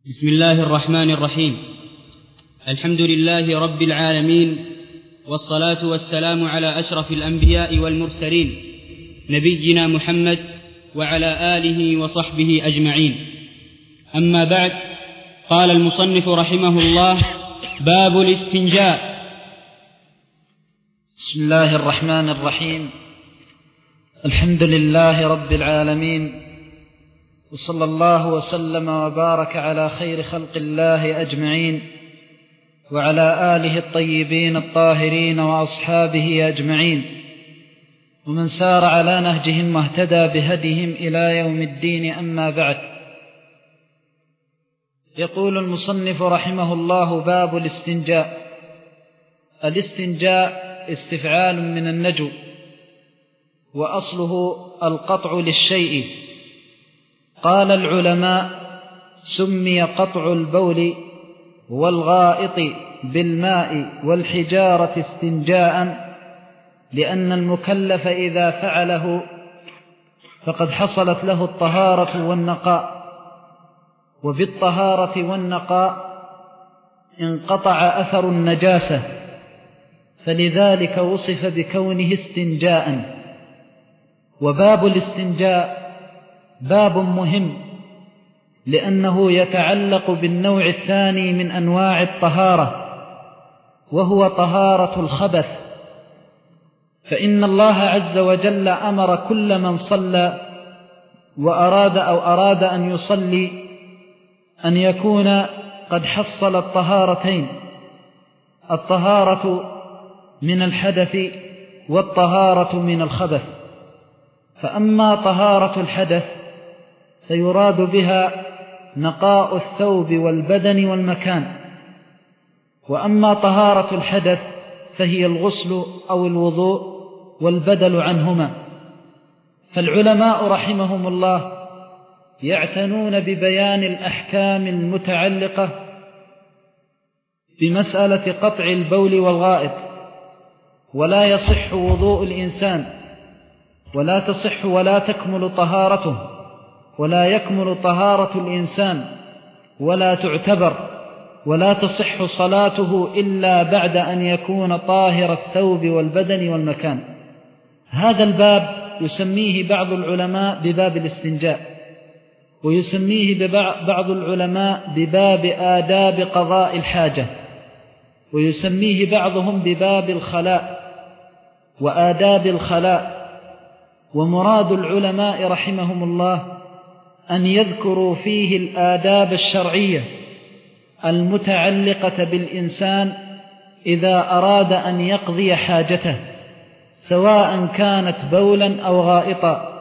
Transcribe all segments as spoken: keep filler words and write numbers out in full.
بسم الله الرحمن الرحيم. الحمد لله رب العالمين، والصلاة والسلام على أشرف الأنبياء والمرسلين نبينا محمد وعلى آله وصحبه أجمعين. أما بعد، قال المصنف رحمه الله: باب الاستنجاء. بسم الله الرحمن الرحيم. الحمد لله رب العالمين، وصلى الله وسلم وبارك على خير خلق الله أجمعين، وعلى آله الطيبين الطاهرين وأصحابه أجمعين، ومن سار على نهجهم واهتدى بهديهم إلى يوم الدين. أما بعد، يقول المصنف رحمه الله: باب الاستنجاء. الاستنجاء استفعال من النجو، وأصله القطع للشيء. قال العلماء: سمي قطع البول والغائط بالماء والحجارة استنجاء، لأن المكلف إذا فعله فقد حصلت له الطهارة والنقاء، وبالطهارة والنقاء انقطع أثر النجاسة، فلذلك وصف بكونه استنجاء. وباب الاستنجاء باب مهم، لأنه يتعلق بالنوع الثاني من أنواع الطهارة، وهو طهارة الخبث. فإن الله عز وجل أمر كل من صلى وأراد أو أراد أن يصلي أن يكون قد حصل الطهارتين: الطهارة من الحدث والطهارة من الخبث. فأما طهارة الحدث فيراد بها نقاء الثوب والبدن والمكان، وأما طهارة الحدث فهي الغسل أو الوضوء والبدل عنهما. فالعلماء رحمهم الله يعتنون ببيان الأحكام المتعلقة بمسألة قطع البول والغائط. ولا يصح وضوء الإنسان، ولا تصح ولا تكمل طهارته، ولا يكمل طهارة الإنسان، ولا تعتبر ولا تصح صلاته إلا بعد أن يكون طاهر الثوب والبدن والمكان. هذا الباب يسميه بعض العلماء بباب الاستنجاء، ويسميه بعض العلماء بباب آداب قضاء الحاجة، ويسميه بعضهم بباب الخلاء وآداب الخلاء. ومراد العلماء رحمهم الله أن يذكروا فيه الآداب الشرعية المتعلقة بالإنسان إذا أراد أن يقضي حاجته، سواء كانت بولا أو غائطا.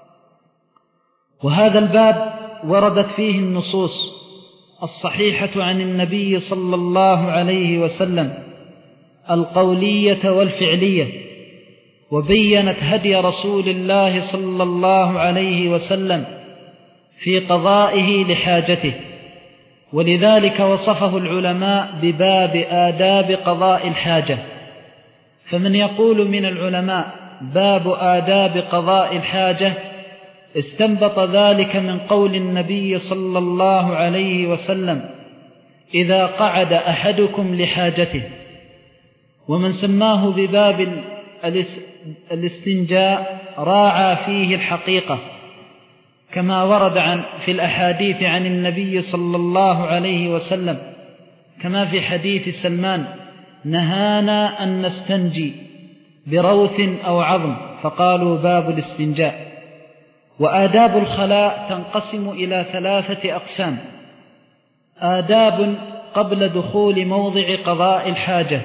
وهذا الباب وردت فيه النصوص الصحيحة عن النبي صلى الله عليه وسلم القولية والفعلية، وبينت هدي رسول الله صلى الله عليه وسلم في قضائه لحاجته، ولذلك وصفه العلماء بباب آداب قضاء الحاجة. فمن يقول من العلماء باب آداب قضاء الحاجة استنبط ذلك من قول النبي صلى الله عليه وسلم: إذا قعد أحدكم لحاجته. ومن سماه بباب الاستنجاء راعى فيه الحقيقة، كما ورد عن في الأحاديث عن النبي صلى الله عليه وسلم، كما في حديث سلمان: نهانا أن نستنجي بروث أو عظم، فقالوا باب الاستنجاء. وآداب الخلاء تنقسم إلى ثلاثة أقسام: آداب قبل دخول موضع قضاء الحاجة،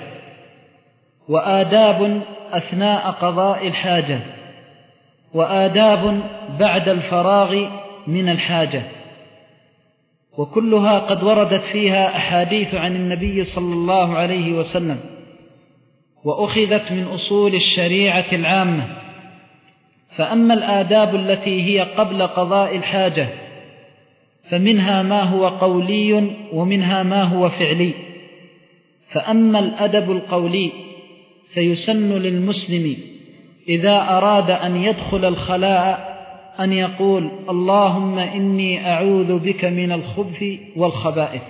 وآداب أثناء قضاء الحاجة، وآداب بعد الفراغ من الحاجة. وكلها قد وردت فيها أحاديث عن النبي صلى الله عليه وسلم، وأخذت من أصول الشريعة العامة. فأما الآداب التي هي قبل قضاء الحاجة فمنها ما هو قولي ومنها ما هو فعلي. فأما الأدب القولي فيسن للمسلم إذا أراد أن يدخل الخلاء أن يقول اللهم إني أعوذ بك من الخبث والخبائث،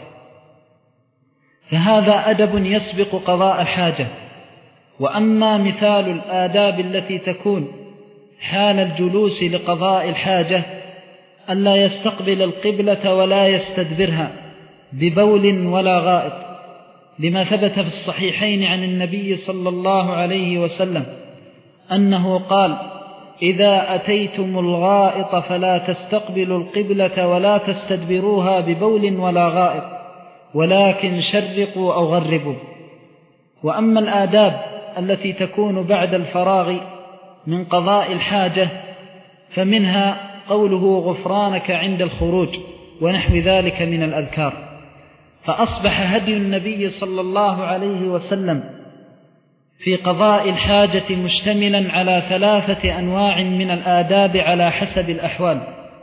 فهذا أدب يسبق قضاء الحاجة. وأما مثال الآداب التي تكون حال الجلوس لقضاء الحاجة ألا يستقبل القبلة ولا يستدبرها ببول ولا غائط، لما ثبت في الصحيحين عن النبي صلى الله عليه وسلم أنه قال: إذا أتيتم الغائط فلا تستقبلوا القبلة ولا تستدبروها ببول ولا غائط، ولكن شرقوا أو غربوا. وأما الآداب التي تكون بعد الفراغ من قضاء الحاجة فمنها قوله غفرانك عند الخروج ونحو ذلك من الأذكار. فأصبح هدي النبي صلى الله عليه وسلم في قضاء الحاجة مشتملا على ثلاثة أنواع من الآداب على حسب الأحوال: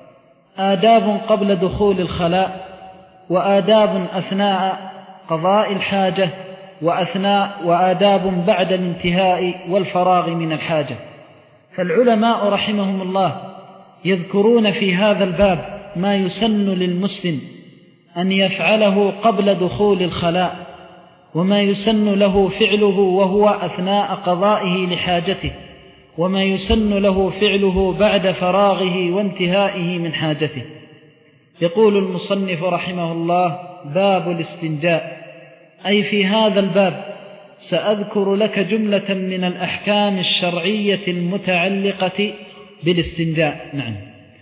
آداب قبل دخول الخلاء، وآداب أثناء قضاء الحاجة، وأثناء وآداب بعد الانتهاء والفراغ من الحاجة. فالعلماء رحمهم الله يذكرون في هذا الباب ما يسن للمسلم أن يفعله قبل دخول الخلاء، وما يسن له فعله وهو أثناء قضائه لحاجته، وما يسن له فعله بعد فراغه وانتهائه من حاجته. يقول المصنف رحمه الله: باب الاستنجاء. أي في هذا الباب سأذكر لك جملة من الأحكام الشرعية المتعلقة بالاستنجاء. نعم.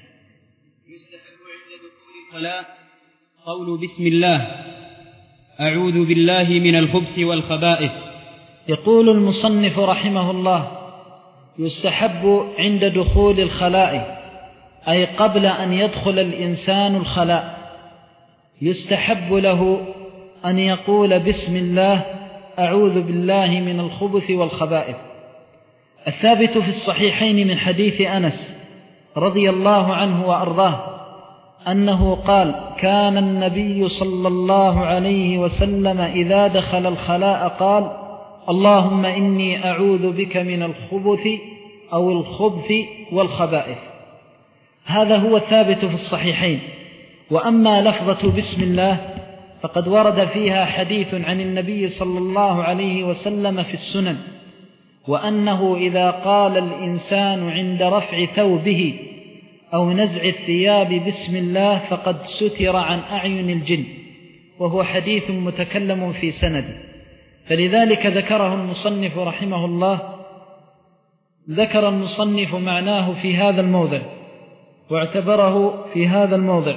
يستحب عند دخول الخلاء قول بسم الله، أعوذ بالله من الخبث والخبائث. يقول المصنف رحمه الله: يستحب عند دخول الخلاء، أي قبل أن يدخل الإنسان الخلاء، يستحب له أن يقول بسم الله أعوذ بالله من الخبث والخبائث. الثابت في الصحيحين من حديث أنس رضي الله عنه وأرضاه أنه قال: كان النبي صلى الله عليه وسلم إذا دخل الخلاء قال: اللهم إني أعوذ بك من الخبث أو الخبث والخبائث. هذا هو الثابت في الصحيحين. وأما لفظة بسم الله فقد ورد فيها حديث عن النبي صلى الله عليه وسلم في السنن، وأنه إذا قال الإنسان عند رفع ثوبه أو نزع الثياب بسم الله فقد ستر عن أعين الجن، وهو حديث متكلم في سنده، فلذلك ذكره المصنف رحمه الله ذكر المصنف معناه في هذا الموضع واعتبره في هذا الموضع.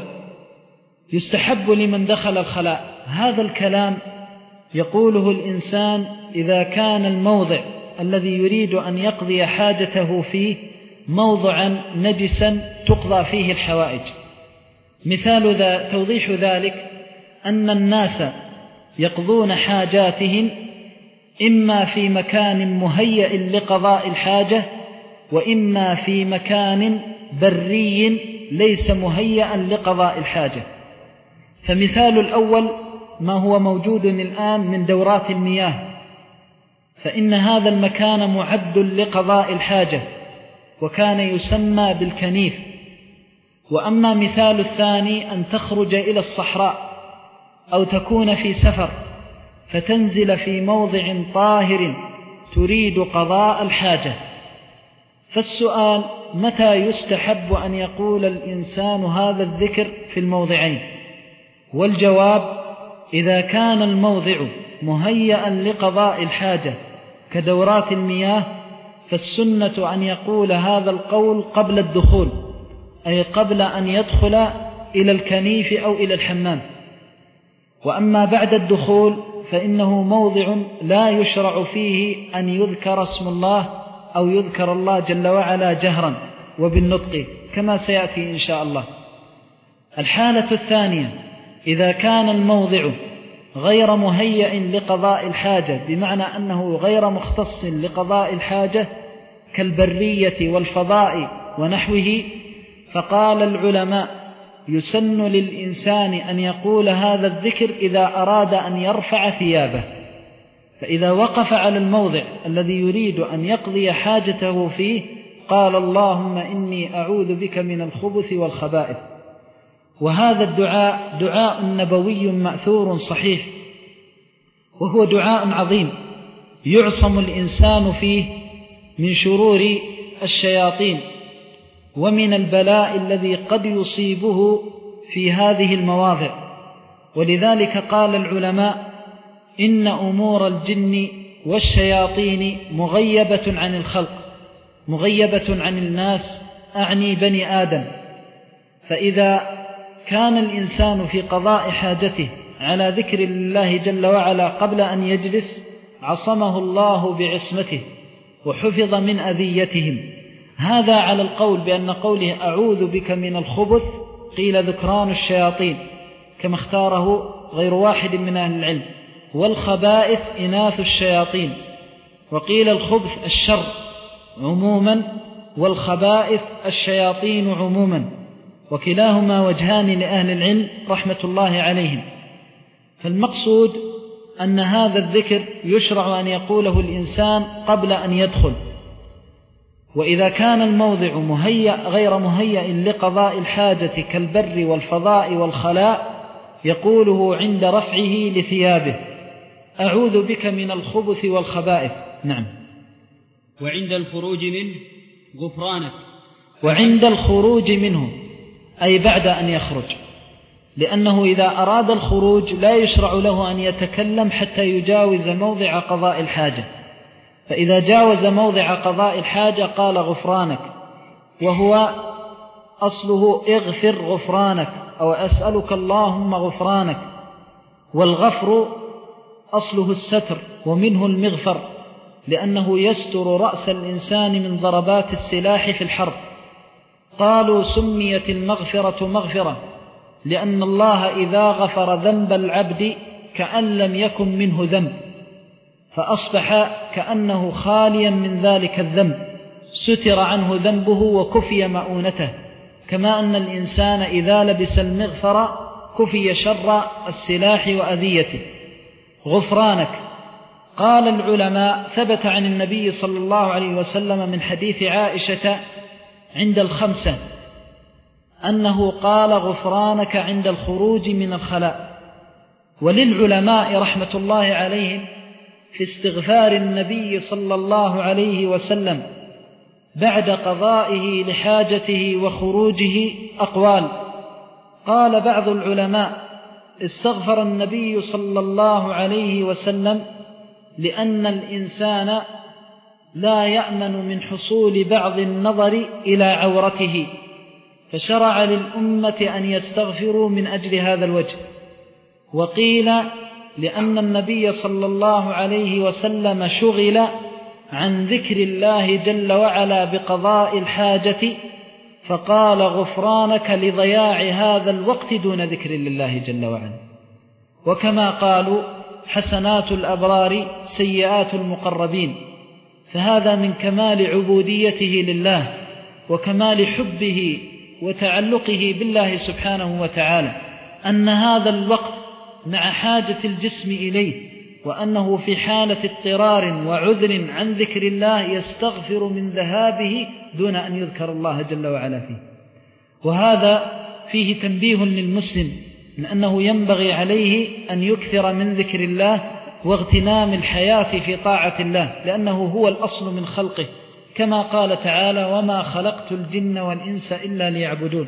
يستحب لمن دخل الخلاء. هذا الكلام يقوله الإنسان إذا كان الموضع الذي يريد أن يقضي حاجته فيه موضعا نجسا تقضى فيه الحوائج. مثال ذا توضيح ذلك أن الناس يقضون حاجاتهم إما في مكان مهيئ لقضاء الحاجة، وإما في مكان بري ليس مهيئا لقضاء الحاجة. فمثال الأول ما هو موجود الآن من دورات المياه، فإن هذا المكان معد لقضاء الحاجة وكان يسمى بالكنيف. وأما مثال الثاني أن تخرج إلى الصحراء أو تكون في سفر فتنزل في موضع طاهر تريد قضاء الحاجة. فالسؤال: متى يستحب أن يقول الإنسان هذا الذكر في الموضعين؟ والجواب: إذا كان الموضع مهيئا لقضاء الحاجة كدورات المياه فالسنة أن يقول هذا القول قبل الدخول، أي قبل أن يدخل إلى الكنيف أو إلى الحمام. وأما بعد الدخول فإنه موضع لا يشرع فيه أن يذكر اسم الله أو يذكر الله جل وعلا جهرا وبالنطق كما سيأتي إن شاء الله. الحالة الثانية: إذا كان الموضع غير مهيئ لقضاء الحاجة، بمعنى أنه غير مختص لقضاء الحاجة كالبرية والفضاء ونحوه، فقال العلماء: يسن للإنسان أن يقول هذا الذكر إذا أراد أن يرفع ثيابه. فإذا وقف على الموضع الذي يريد أن يقضي حاجته فيه قال اللهم إني أعوذ بك من الخبث والخبائث. وهذا الدعاء دعاء نبوي مأثور صحيح، وهو دعاء عظيم يعصم الإنسان فيه من شرور الشياطين ومن البلاء الذي قد يصيبه في هذه المواضع. ولذلك قال العلماء إن أمور الجن والشياطين مغيبة عن الخلق، مغيبة عن الناس، أعني بني آدم. فإذا كان الإنسان في قضاء حاجته على ذكر الله جل وعلا قبل أن يجلس عصمه الله بعصمته وحفظ من أذيتهم. هذا على القول بأن قوله أعوذ بك من الخبث قيل ذكران الشياطين كما اختاره غير واحد من أهل العلم، والخبائث إناث الشياطين، وقيل الخبث الشر عموما والخبائث الشياطين عموما، وكلاهما وجهان لأهل العلم رحمة الله عليهم. فالمقصود أن هذا الذكر يشرع أن يقوله الإنسان قبل أن يدخل، وإذا كان الموضع مهيأ غير مهيأ لقضاء الحاجة كالبر والفضاء والخلاء يقوله عند رفعه لثيابه أعوذ بك من الخبث والخبائث. نعم. وعند الخروج منه غفرانك. وعند الخروج منه أي بعد أن يخرج، لأنه إذا أراد الخروج لا يشرع له أن يتكلم حتى يجاوز موضع قضاء الحاجة، فإذا جاوز موضع قضاء الحاجة قال غفرانك، وهو أصله اغفر غفرانك أو أسألك اللهم غفرانك. والغفر أصله الستر ومنه المغفر، لأنه يستر رأس الإنسان من ضربات السلاح في الحرب. قالوا سميت المغفرة مغفرة لأن الله إذا غفر ذنب العبد كأن لم يكن منه ذنب، فأصبح كأنه خاليا من ذلك الذنب، ستر عنه ذنبه وكفي مؤونته، كما أن الإنسان إذا لبس المغفر كفي شر السلاح وأذيته. غفرانك. قال العلماء ثبت عن النبي صلى الله عليه وسلم من حديث عائشة عند الخمسة أنه قال غفرانك عند الخروج من الخلاء. وللعلماء رحمة الله عليهم في استغفار النبي صلى الله عليه وسلم بعد قضائه لحاجته وخروجه أقوال. قال بعض العلماء استغفر النبي صلى الله عليه وسلم لأن الإنسان لا يأمن من حصول بعض النظر إلى عورته، فشرع للأمة أن يستغفروا من أجل هذا الوجه. وقيل لأن النبي صلى الله عليه وسلم شغل عن ذكر الله جل وعلا بقضاء الحاجة، فقال غفرانك لضياع هذا الوقت دون ذكر لله جل وعلا. وكما قالوا حسنات الأبرار سيئات المقربين، فهذا من كمال عبوديته لله وكمال حبه وتعلقه بالله سبحانه وتعالى أن هذا الوقت مع حاجة الجسم إليه، وأنه في حالة اضطرار وعذر عن ذكر الله يستغفر من ذهابه دون أن يذكر الله جل وعلا فيه. وهذا فيه تنبيه للمسلم من أنه ينبغي عليه أن يكثر من ذكر الله واغتنام الحياة في طاعة الله، لأنه هو الأصل من خلقه، كما قال تعالى وما خلقت الجن والإنس إلا ليعبدون.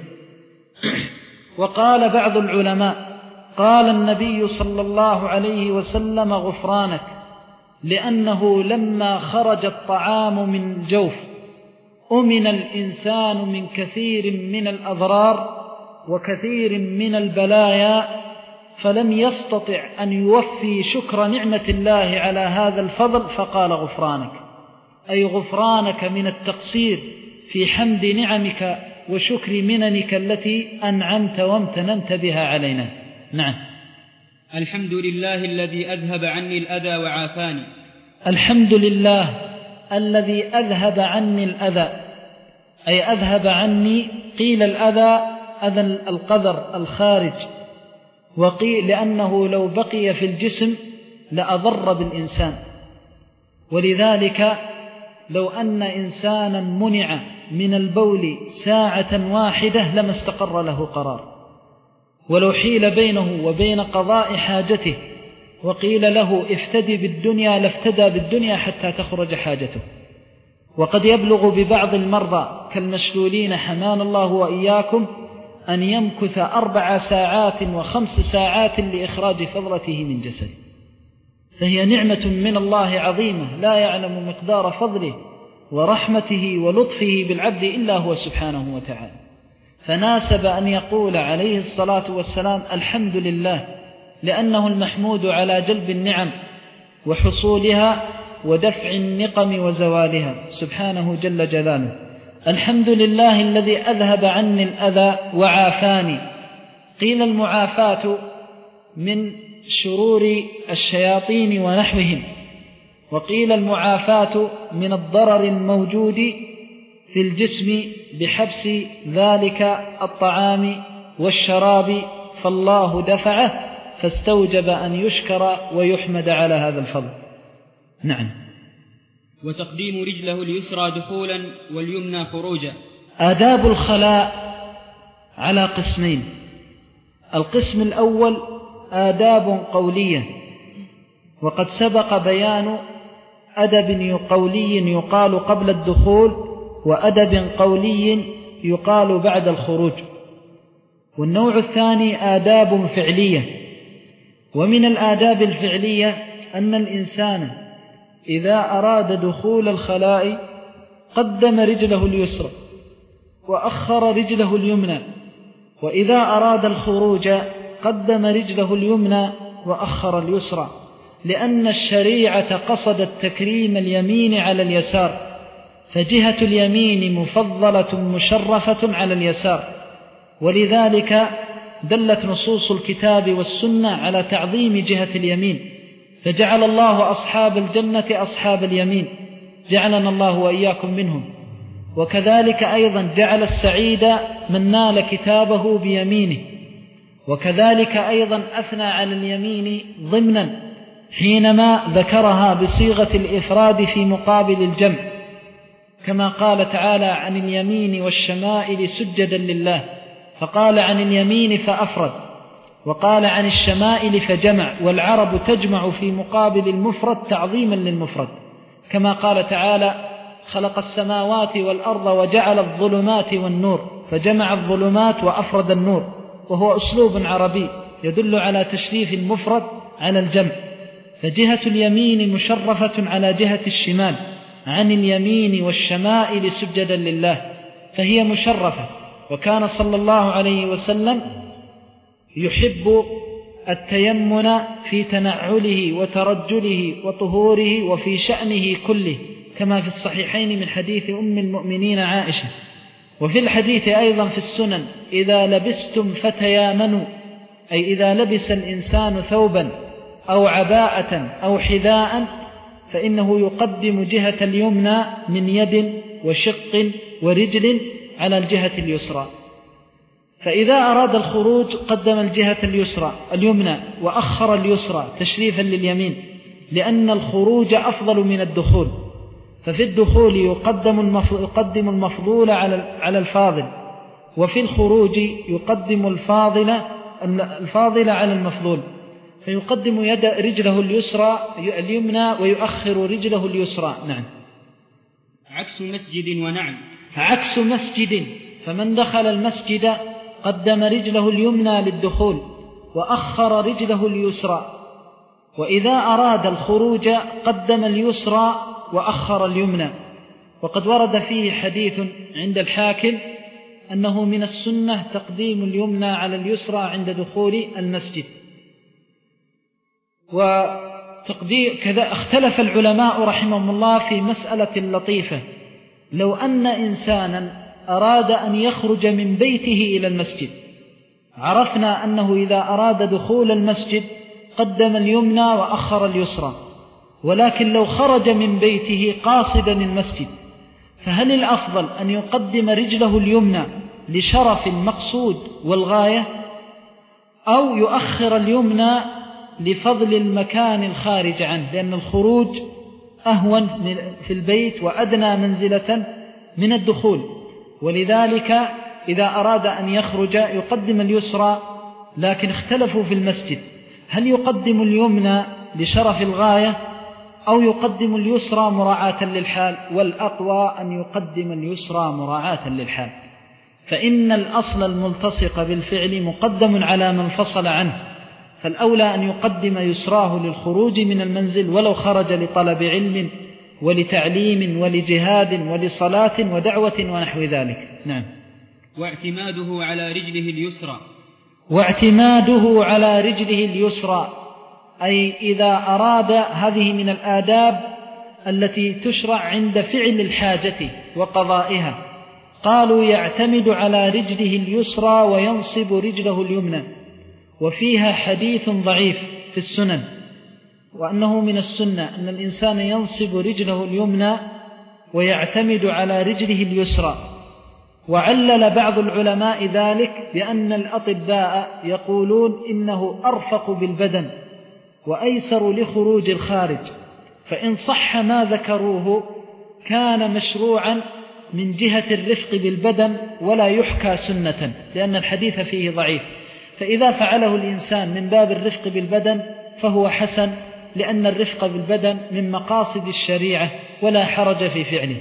وقال بعض العلماء قال النبي صلى الله عليه وسلم غفرانك لأنه لما خرج الطعام من الجوف أمن الإنسان من كثير من الأضرار وكثير من البلايا، فلم يستطع أن يوفي شكر نعمة الله على هذا الفضل فقال غفرانك، أي غفرانك من التقصير في حمد نعمك وشكر مننك التي أنعمت وامتننت بها علينا. نعم. الحمد لله الذي أذهب عني الأذى وعافاني. الحمد لله الذي أذهب عني الأذى، أي أذهب عني، قيل الأذى أذى القذر الخارج، وقيل لأنه لو بقي في الجسم لأضر بالإنسان. ولذلك لو أن إنسانا منع من البول ساعة واحدة لما استقر له قرار، ولو حيل بينه وبين قضاء حاجته وقيل له افتدي بالدنيا لافتدى بالدنيا حتى تخرج حاجته. وقد يبلغ ببعض المرضى كالمشلولين حمانا الله وإياكم أن يمكث أربع ساعات وخمس ساعات لإخراج فضلته من جسده، فهي نعمة من الله عظيمة لا يعلم مقدار فضله ورحمته ولطفه بالعبد إلا هو سبحانه وتعالى. فناسب أن يقول عليه الصلاة والسلام الحمد لله، لأنه المحمود على جلب النعم وحصولها ودفع النقم وزوالها سبحانه جل جلاله. الحمد لله الذي أذهب عني الأذى وعافاني. قيل المعافاة من شرور الشياطين ونحوهم، وقيل المعافاة من الضرر الموجود في الجسم بحبس ذلك الطعام والشراب، فالله دفعه فاستوجب أن يشكر ويحمد على هذا الفضل. نعم. وتقديم رجله اليسرى دخولا واليمنى خروجا. آداب الخلاء على قسمين. القسم الأول آداب قولية، وقد سبق بيان أدب قولي يقال قبل الدخول وأدب قولي يقال بعد الخروج. والنوع الثاني آداب فعلية. ومن الآداب الفعلية أن الإنسان إذا أراد دخول الخلاء قدم رجله اليسرى وأخر رجله اليمنى، وإذا أراد الخروج قدم رجله اليمنى وأخر اليسرى، لأن الشريعة قصدت تكريم اليمين على اليسار، فجهة اليمين مفضلة مشرفة على اليسار، ولذلك دلت نصوص الكتاب والسنة على تعظيم جهة اليمين، فجعل الله أصحاب الجنة أصحاب اليمين، جعلنا الله وإياكم منهم. وكذلك أيضا جعل السعيد من نال كتابه بيمينه، وكذلك أيضا أثنى على اليمين ضمنا حينما ذكرها بصيغة الإفراد في مقابل الجمع، كما قال تعالى عن اليمين والشمائل سجدا لله، فقال عن اليمين فأفرد، وقال عن الشمائل فجمع، والعرب تجمع في مقابل المفرد تعظيما للمفرد، كما قال تعالى خلق السماوات والأرض وجعل الظلمات والنور، فجمع الظلمات وأفرد النور، وهو أسلوب عربي يدل على تشريف المفرد على الجمع. فجهة اليمين مشرفة على جهة الشمال، عن اليمين والشمائل سجدا لله، فهي مشرفة. وكان صلى الله عليه وسلم يحب التيمن في تنعله وترجله وطهوره وفي شأنه كله، كما في الصحيحين من حديث أم المؤمنين عائشة. وفي الحديث أيضا في السنن إذا لبستم فتيامنوا، أي إذا لبس الإنسان ثوبا أو عباءة أو حذاء فإنه يقدم جهة اليمنى من يد وشق ورجل على الجهة اليسرى. فإذا أراد الخروج قدم الجهة اليسرى اليمنى وأخر اليسرى تشريفا لليمين، لأن الخروج أفضل من الدخول، ففي الدخول يقدم يقدم المفضول على الفاضل، وفي الخروج يقدم الفاضل الفاضل على المفضول، فيقدم يد رجله اليسرى اليمنى ويؤخر رجله اليسرى. نعم. عكس مسجد ونعم. عكس مسجد، فمن دخل المسجد قدم رجله اليمنى للدخول وأخر رجله اليسرى، وإذا أراد الخروج قدم اليسرى وأخر اليمنى. وقد ورد فيه حديث عند الحاكم أنه من السنة تقديم اليمنى على اليسرى عند دخول المسجد. وتقدير كذا اختلف العلماء رحمهم الله في مسألة لطيفة، لو أن إنسانا أراد أن يخرج من بيته إلى المسجد، عرفنا أنه إذا أراد دخول المسجد قدم اليمنى وأخر اليسرى، ولكن لو خرج من بيته قاصدا المسجد فهل الأفضل أن يقدم رجله اليمنى لشرف المقصود والغاية، أو يؤخر اليمنى لفضل المكان الخارج عنه، لأن الخروج أهون في البيت وأدنى منزلة من الدخول، ولذلك إذا أراد أن يخرج يقدم اليسرى، لكن اختلفوا في المسجد هل يقدم اليمنى لشرف الغاية أو يقدم اليسرى مراعاة للحال، والأقوى أن يقدم اليسرى مراعاة للحال، فإن الأصل الملتصق بالفعل مقدم على من فصل عنه، فالأولى أن يقدم يسراه للخروج من المنزل ولو خرج لطلب علم ولتعليم ولجهاد ولصلاة ودعوة ونحو ذلك. نعم. واعتماده على رجله اليسرى واعتماده على رجله اليسرى أي إذا أراد، هذه من الآداب التي تشرع عند فعل الحاجة وقضائها، قالوا يعتمد على رجله اليسرى وينصب رجله اليمنى، وفيها حديث ضعيف في السنن وأنه من السنة أن الإنسان ينصب رجله اليمنى ويعتمد على رجله اليسرى. وعلل بعض العلماء ذلك بأن الأطباء يقولون إنه أرفق بالبدن وأيسر لخروج الخارج، فإن صح ما ذكروه كان مشروعا من جهة الرفق بالبدن ولا يحكى سنة، لأن الحديث فيه ضعيف، فإذا فعله الإنسان من باب الرفق بالبدن فهو حسن، لأن الرفق بالبدن من مقاصد الشريعة ولا حرج في فعله.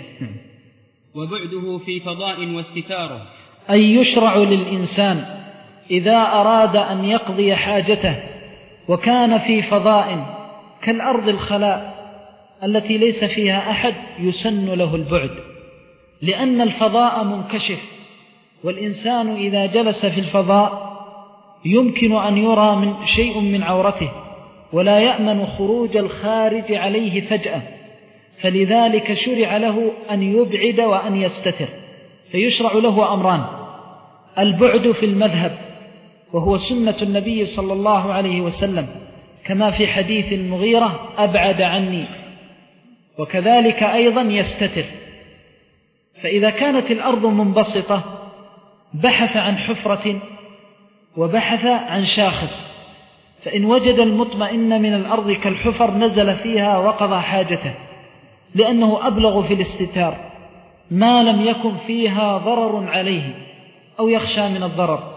وبعده في فضاء واستتاره أي يشرع للإنسان إذا أراد أن يقضي حاجته وكان في فضاء كالأرض الخلاء التي ليس فيها أحد يسن له البعد، لأن الفضاء منكشف، والإنسان إذا جلس في الفضاء يمكن أن يرى من شيء من عورته ولا يأمن خروج الخارج عليه فجأة، فلذلك شرع له أن يبعد وأن يستتر، فيشرع له أمران: البعد في المذهب وهو سنة النبي صلى الله عليه وسلم كما في حديث المغيرة أبعد عني، وكذلك أيضا يستتر. فإذا كانت الأرض منبسطة بحث عن حفرة وبحث عن شاخص، فإن وجد المطمئن من الأرض كالحفر نزل فيها وقضى حاجته، لأنه أبلغ في الاستتار ما لم يكن فيها ضرر عليه أو يخشى من الضرر.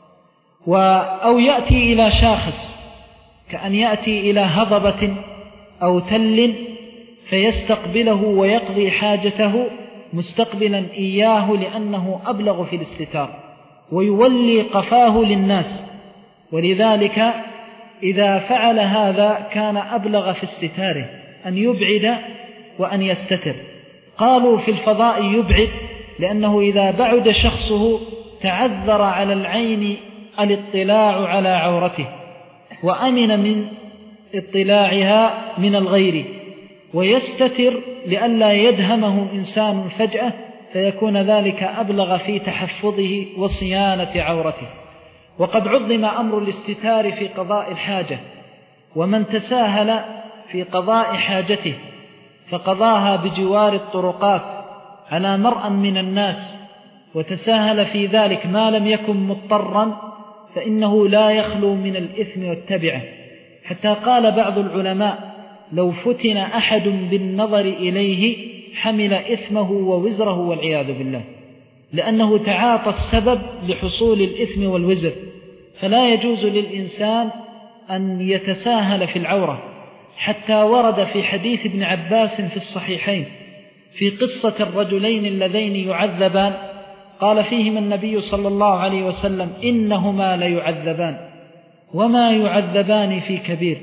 أو يأتي إلى شاخص كأن يأتي إلى هضبة أو تل فيستقبله ويقضي حاجته مستقبلا إياه، لأنه أبلغ في الاستتار ويولي قفاه للناس، ولذلك إذا فعل هذا كان أبلغ في استتاره أن يبعد وأن يستتر. قالوا في الفضاء يبعد لأنه إذا بعد شخصه تعذر على العين الاطلاع على عورته وأمن من اطلاعها من الغير، ويستتر لئلا يدهمه إنسان فجأة فيكون ذلك أبلغ في تحفظه وصيانة عورته. وقد عظم أمر الاستتار في قضاء الحاجة، ومن تساهل في قضاء حاجته فقضاها بجوار الطرقات على مرأى من الناس وتساهل في ذلك ما لم يكن مضطرا فإنه لا يخلو من الإثم والتبعة، حتى قال بعض العلماء: لو فتن أحد بالنظر إليه حمل إثمه ووزره والعياذ بالله، لأنه تعاطى السبب لحصول الإثم والوزر. فلا يجوز للإنسان أن يتساهل في العورة، حتى ورد في حديث ابن عباس في الصحيحين في قصة الرجلين اللذين يعذبان، قال فيهما النبي صلى الله عليه وسلم: إنهما ليعذبان وما يعذبان في كبير،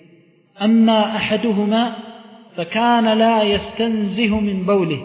أما أحدهما فكان لا يستنزه من بوله،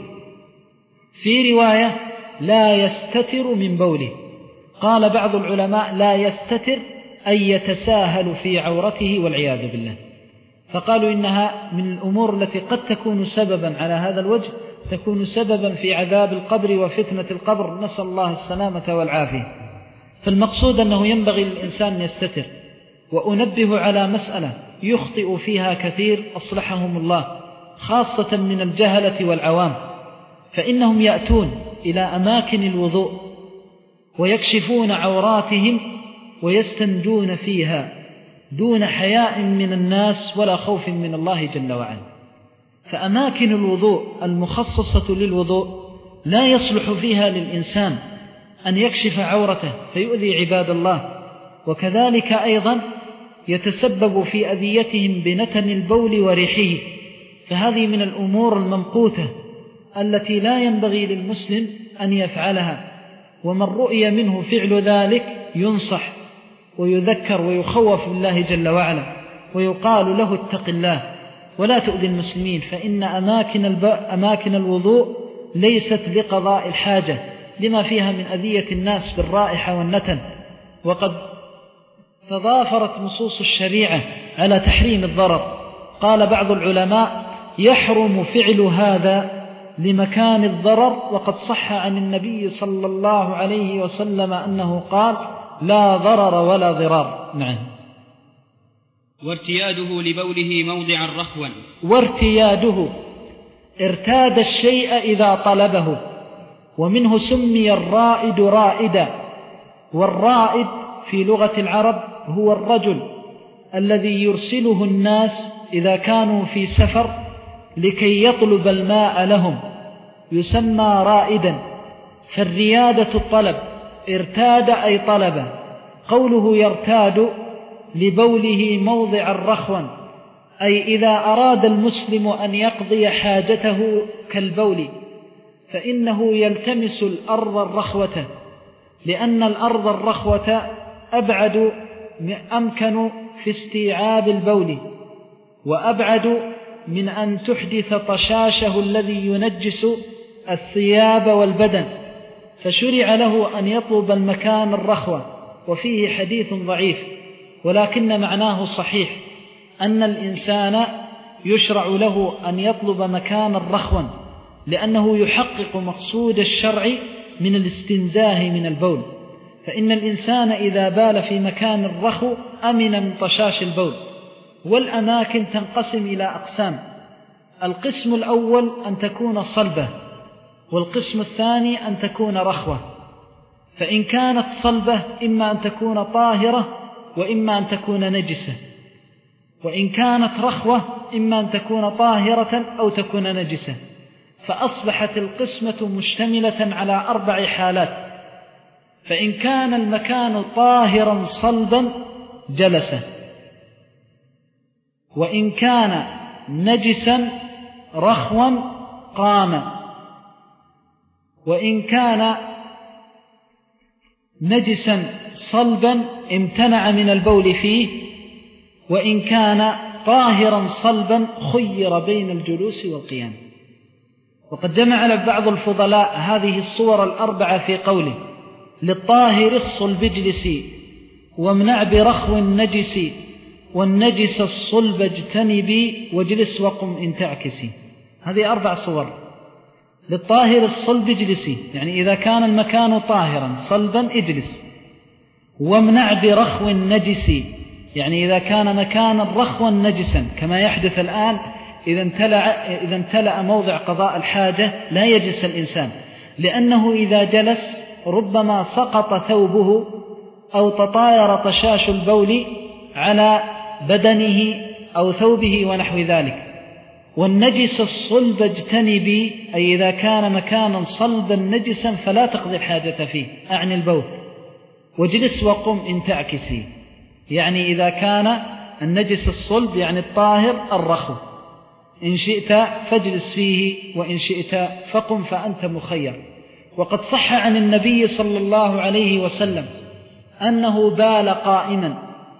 في رواية لا يستتر من بوله. قال بعض العلماء: لا يستتر أي يتساهل في عورته والعياذ بالله. فقالوا إنها من الأمور التي قد تكون سببا على هذا الوجه، تكون سببا في عذاب القبر وفتنة القبر، نسأل الله السلامة والعافية. فالمقصود أنه ينبغي للإنسان أن يستتر. وأنبه على مسألة يخطئ فيها كثير أصلحهم الله، خاصة من الجهلة والعوام، فإنهم يأتون إلى أماكن الوضوء ويكشفون عوراتهم ويستنجون فيها دون حياء من الناس ولا خوف من الله جل وعلا. فأماكن الوضوء المخصصة للوضوء لا يصلح فيها للإنسان أن يكشف عورته فيؤذي عباد الله، وكذلك أيضا يتسبب في أذيتهم بنتن البول وريحه، فهذه من الأمور الممقوتة التي لا ينبغي للمسلم أن يفعلها، ومن رؤي منه فعل ذلك ينصح ويذكر ويخوف بالله جل وعلا، ويقال له اتق الله ولا تؤذي المسلمين، فإن أماكن, أماكن الوضوء ليست لقضاء الحاجة لما فيها من أذية الناس بالرائحة والنتن. وقد تضافرت نصوص الشريعة على تحريم الضرر. قال بعض العلماء يحرم فعل هذا لمكان الضرر، وقد صح عن النبي صلى الله عليه وسلم أنه قال لا ضرر ولا ضرار. نعم. وارتياده لبوله موضعا رخوا. وارتياده ارتاد الشيء إذا طلبه، ومنه سمي الرائد رائدا. والرائد في لغة العرب هو الرجل الذي يرسله الناس إذا كانوا في سفر لكي يطلب الماء لهم، يسمى رائدا. فالريادة الطلب، ارتاد أي طلب. قوله يرتاد لبوله موضع رخوا، أي إذا أراد المسلم أن يقضي حاجته كالبول فإنه يلتمس الأرض الرخوة، لأن الأرض الرخوة أبعد أمكن في استيعاب البول، وأبعد من أن تحدث طشاشه الذي ينجس الثياب والبدن، فشرع له أن يطلب المكان الرخوة. وفيه حديث ضعيف ولكن معناه صحيح، أن الإنسان يشرع له أن يطلب مكان الرخوا، لأنه يحقق مقصود الشرع من الاستنزاه من البول. فإن الإنسان إذا بال في مكان الرخو أمن من طشاش البول. والأماكن تنقسم إلى أقسام: القسم الأول أن تكون صلبة، والقسم الثاني أن تكون رخوة. فإن كانت صلبة إما أن تكون طاهرة وإما أن تكون نجسة، وإن كانت رخوة إما أن تكون طاهرة أو تكون نجسة. فأصبحت القسمة مشتملة على أربع حالات: فإن كان المكان طاهرا صلبا جلس، وإن كان نجسا رخوا قام، وإن كان نجسا صلبا امتنع من البول فيه، وإن كان طاهرا صلبا خير بين الجلوس والقيام. وقد جمع بعض الفضلاء هذه الصور الأربعة في قوله: للطاهر الصلب اجلسي، وامنع برخو النجس، والنجس الصلب اجتنبي، واجلس وقم إن تعكسي. هذه أربع صور. للطاهر الصلب اجلسي، يعني إذا كان المكان طاهرا صلبا اجلس. وامنع برخو النجس، يعني إذا كان مكانا رخوا نجسا، كما يحدث الآن إذا امتلأ, إذا امتلأ موضع قضاء الحاجة لا يجلس الإنسان، لأنه إذا جلس ربما سقط ثوبه أو تطاير طشاش البول على بدنه أو ثوبه ونحو ذلك. والنجس الصلب اجتنبي، أي إذا كان مكانا صلبا نجسا فلا تقضي الحاجة فيه، أعني البول. واجلس وقم إن تعكسي، يعني إذا كان النجس الصلب يعني الطاهر الرخو، إن شئت فاجلس فيه وإن شئت فقم فأنت مخير. وقد صح عن النبي صلى الله عليه وسلم أنه بال قائما،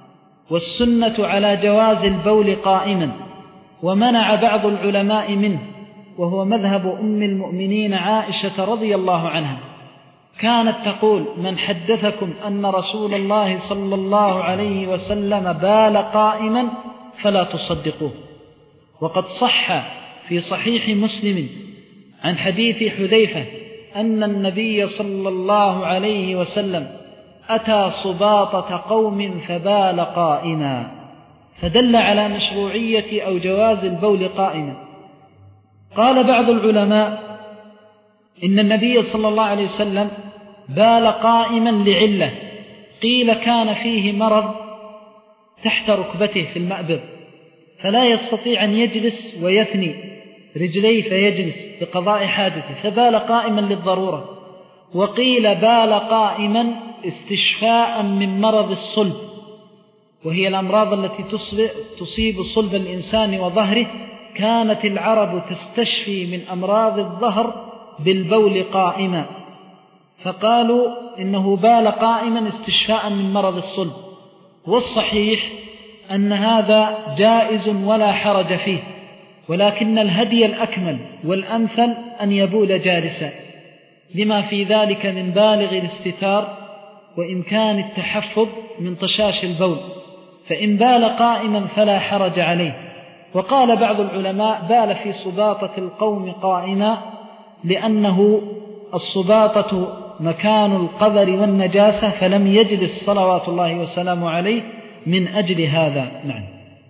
والسنة على جواز البول قائما، ومنع بعض العلماء منه، وهو مذهب أم المؤمنين عائشة رضي الله عنها. كانت تقول: من حدثكم أن رسول الله صلى الله عليه وسلم بال قائما فلا تصدقوه. وقد صح في صحيح مسلم عن حديث حذيفة أن النبي صلى الله عليه وسلم أتى صباطة قوم فبال قائما، فدل على مشروعية أو جواز البول قائما. قال بعض العلماء إن النبي صلى الله عليه وسلم بال قائما لعلة، قيل كان فيه مرض تحت ركبته في المأبض، فلا يستطيع أن يجلس ويثني، رجليه فيجلس بقضاء حاجته، فبال قائما للضرورة. وقيل بال قائما استشفاء من مرض الصلب، وهي الأمراض التي تصيب صلب الإنسان وظهره. كانت العرب تستشفي من أمراض الظهر بالبول قائما، فقالوا إنه بال قائما استشفاء من مرض الصلب. والصحيح أن هذا جائز ولا حرج فيه، ولكن الهدي الأكمل والأمثل أن يبول جالسا، لما في ذلك من بالغ الاستتار وإمكان التحفظ من طشاش البول. فإن بال قائما فلا حرج عليه. وقال بعض العلماء بال في صباطة القوم قائما، لأنه الصباطة مكان القذر والنجاسة، فلم يجلس صلوات الله وسلامه عليه من أجل هذا. نعم.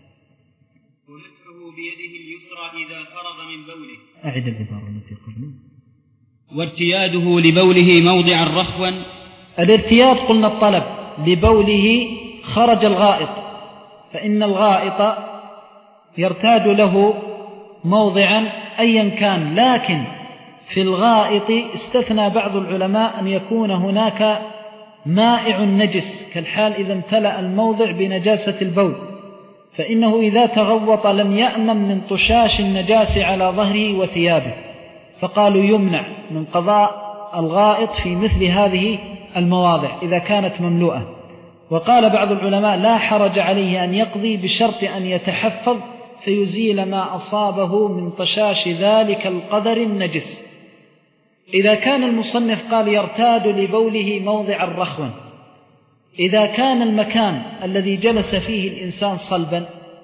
ومسحه بيده اليسرى إذا فرغ من بوله. أعد العبارة التي قبله. وارتياده لبوله موضع الرخوة. الارتياد قلنا الطلب، لبوله خرج الغائط، فإن الغائط يرتاد له موضعا أيا كان، لكن في الغائط استثنى بعض العلماء أن يكون هناك مائع نجس، كالحال إذا امتلأ الموضع بنجاسة البول، فإنه إذا تغوط لم يأمن من طشاش النجاس على ظهره وثيابه، فقالوا يمنع من قضاء الغائط في مثل هذه المواضع إذا كانت مملوءة. وقال بعض العلماء لا حرج عليه أن يقضي بشرط أن يتحفظ فيزيل ما أصابه من طشاش ذلك القدر النجس. إذا كان المصنف قال يرتاد لبوله موضع الرخوة، إذا كان المكان الذي جلس فيه الإنسان صلبا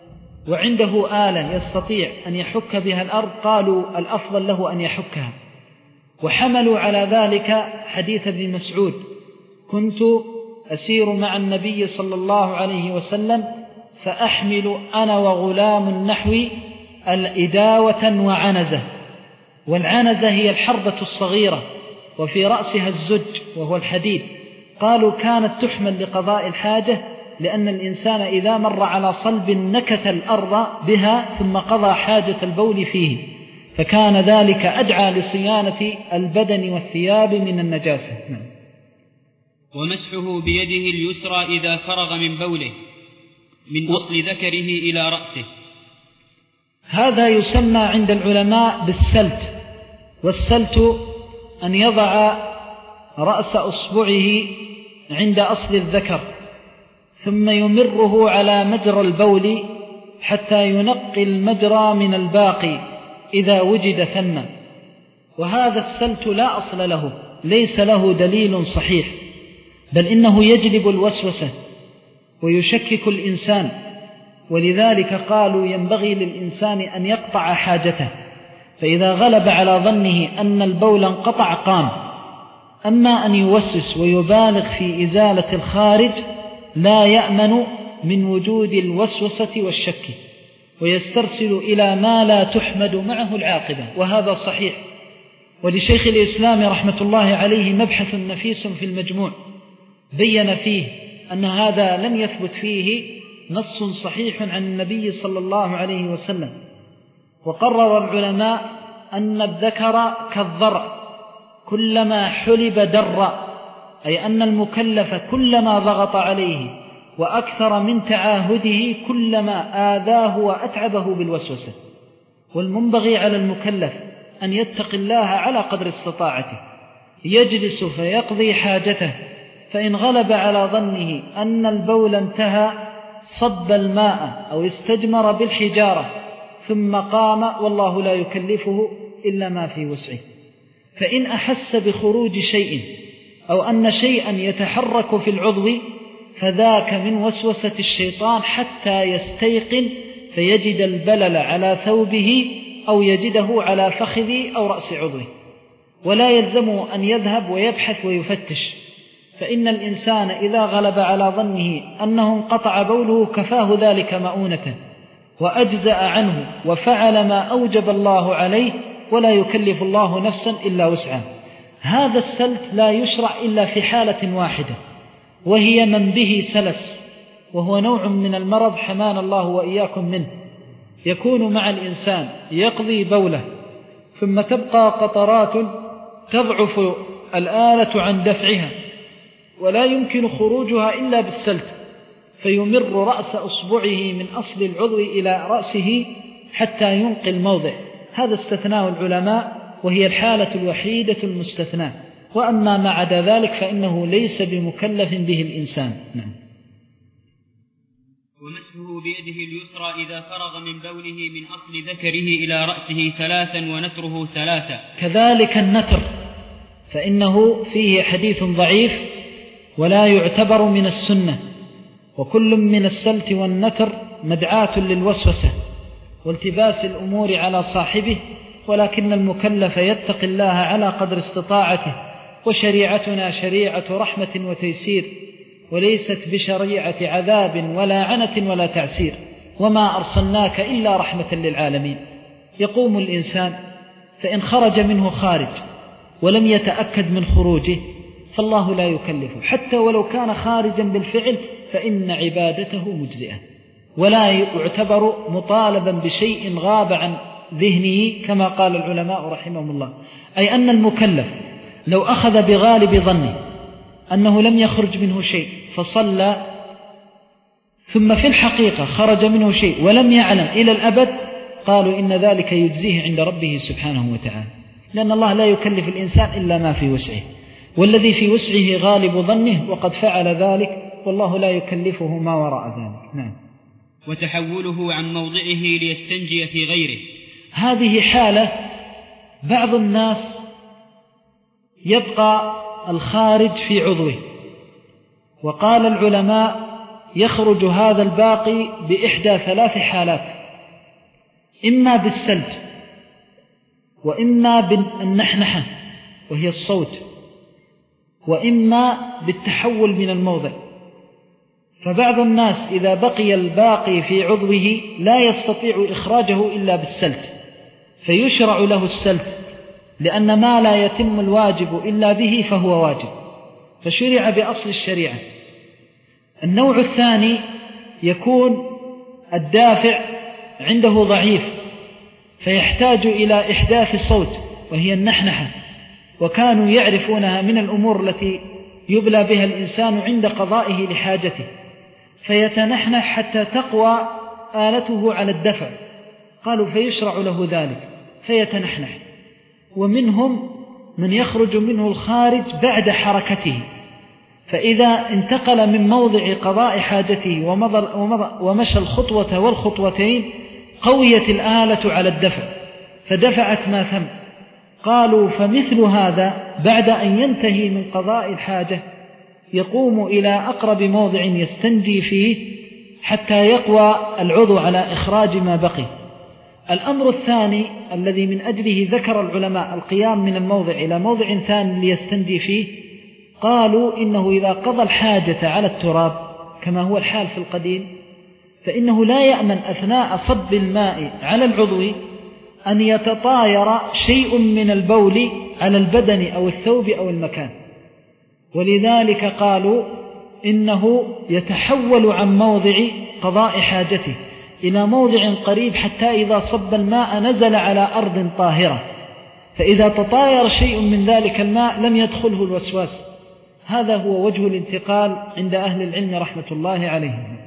وعنده آلة يستطيع أن يحك بها الأرض، قالوا الأفضل له أن يحكها، وحملوا على ذلك حديث ابن مسعود: كنت أسير مع النبي صلى الله عليه وسلم فأحمل أنا وغلام نحوي الإداوة وعنزة، والعنزة هي الحربة الصغيرة وفي رأسها الزج وهو الحديد. قالوا كانت تحمل لقضاء الحاجة، لأن الإنسان إذا مر على صلب نكت الأرض بها ثم قضى حاجة البول فيه، فكان ذلك أدعى لصيانة البدن والثياب من النجاسة. ومسحه بيده اليسرى إذا فرغ من بوله من أصل ذكره إلى رأسه. هذا يسمى عند العلماء بالسلت، والسلت أن يضع رأس أصبعه عند أصل الذكر ثم يمره على مجرى البول حتى ينقي المجرى من الباقي إذا وجد ثم. وهذا السلت لا أصل له، ليس له دليل صحيح، بل إنه يجلب الوسوسة ويشكك الإنسان، ولذلك قالوا ينبغي للإنسان أن يقطع حاجته، فإذا غلب على ظنه أن البول انقطع قام. أما أن يوسوس ويبالغ في إزالة الخارج لا يأمن من وجود الوسوسة والشك، ويسترسل إلى ما لا تحمد معه العاقبة، وهذا صحيح. ولشيخ الإسلام رحمة الله عليه مبحث نفيس في المجموع بين فيه أن هذا لم يثبت فيه نص صحيح عن النبي صلى الله عليه وسلم. وقرر العلماء أن الذكر كالضرع كلما حلب در، أي أن المكلف كلما ضغط عليه وأكثر من تعاهده كلما آذاه وأتعبه بالوسوسة. والمنبغي على المكلف أن يتقي الله على قدر استطاعته، يجلس فيقضي حاجته، فإن غلب على ظنه أن البول انتهى صب الماء أو استجمر بالحجارة ثم قام، والله لا يكلفه إلا ما في وسعه. فإن أحس بخروج شيء أو أن شيئا يتحرك في العضو فذاك من وسوسة الشيطان حتى يستيقن فيجد البلل على ثوبه أو يجده على فخذه أو رأس عضوه، ولا يلزمه أن يذهب ويبحث ويفتش، فإن الإنسان إذا غلب على ظنه أنه انقطع بوله كفاه ذلك مؤونة وأجزأ عنه وفعل ما أوجب الله عليه، ولا يكلف الله نفسا إلا وسعها. هذا السلت لا يشرع إلا في حالة واحدة، وهي من به سلس، وهو نوع من المرض حمانا الله وإياكم منه. يكون مع الإنسان يقضي بوله ثم تبقى قطرات تضعف الآلة عن دفعها ولا يمكن خروجها إلا بالسلت، فيمر رأس أصبعه من أصل العضو إلى رأسه حتى ينقي الموضع. هذا استثناء العلماء، وهي الحالة الوحيدة المستثناة، وأما ما عدا ذلك فإنه ليس بمكلف به الإنسان. نعم. ومسحه بيده اليسرى إذا فرغ من بوله من أصل ذكره إلى رأسه ثلاثا ونتره ثلاثا. كذلك النتر فإنه فيه حديث ضعيف ولا يعتبر من السنة، وكل من السلت والنتر مدعاة للوسوسة والتباس الأمور على صاحبه، ولكن المكلف يتقي الله على قدر استطاعته، وشريعتنا شريعة رحمة وتيسير وليست بشريعة عذاب ولا عنة ولا تعسير، وما أرسلناك إلا رحمة للعالمين. يقوم الإنسان فإن خرج منه خارج ولم يتأكد من خروجه فالله لا يكلفه، حتى ولو كان خارجا بالفعل فإن عبادته مجزئة، ولا يعتبر مطالبا بشيء غاب عن ذهنه كما قال العلماء رحمهم الله. أي أن المكلف لو أخذ بغالب ظنه أنه لم يخرج منه شيء فصلى ثم في الحقيقة خرج منه شيء ولم يعلم إلى الأبد، قالوا إن ذلك يجزيه عند ربه سبحانه وتعالى، لأن الله لا يكلف الإنسان إلا ما في وسعه، والذي في وسعه غالب ظنه وقد فعل ذلك، والله لا يكلفه ما وراء ذلك. نعم. وتحوله عن موضعه ليستنجي في غيره. هذه حالة بعض الناس يبقى الخارج في عضوه، وقال العلماء يخرج هذا الباقي بإحدى ثلاث حالات: إما بالسلج، وإما بالنحنحة وهي الصوت، وإما بالتحول من الموضع. فبعض الناس إذا بقي الباقي في عضوه لا يستطيع إخراجه إلا بالسلت، فيشرع له السلت، لأن ما لا يتم الواجب إلا به فهو واجب، فشرع بأصل الشريعة. النوع الثاني يكون الدافع عنده ضعيف فيحتاج إلى إحداث صوت وهي النحنحة، وكانوا يعرفونها من الأمور التي يبلى بها الإنسان عند قضائه لحاجته، فيتنحنح حتى تقوى آلته على الدفع، قالوا فيشرع له ذلك فيتنحنح. ومنهم من يخرج منه الخارج بعد حركته، فإذا انتقل من موضع قضاء حاجته ومضى ومشى الخطوة والخطوتين قويت الآلة على الدفع فدفعت ما ثم. قالوا فمثل هذا بعد أن ينتهي من قضاء الحاجة يقوم إلى أقرب موضع يستنجي فيه حتى يقوى العضو على إخراج ما بقي. الأمر الثاني الذي من أجله ذكر العلماء القيام من الموضع إلى موضع ثاني ليستنجي فيه، قالوا إنه إذا قضى الحاجة على التراب كما هو الحال في القديم فإنه لا يأمن أثناء صب الماء على العضو أن يتطاير شيء من البول على البدن أو الثوب أو المكان، ولذلك قالوا إنه يتحول عن موضع قضاء حاجته إلى موضع قريب حتى إذا صب الماء نزل على أرض طاهرة، فإذا تطاير شيء من ذلك الماء لم يدخله الوسواس. هذا هو وجه الانتقال عند أهل العلم رحمة الله عليهم.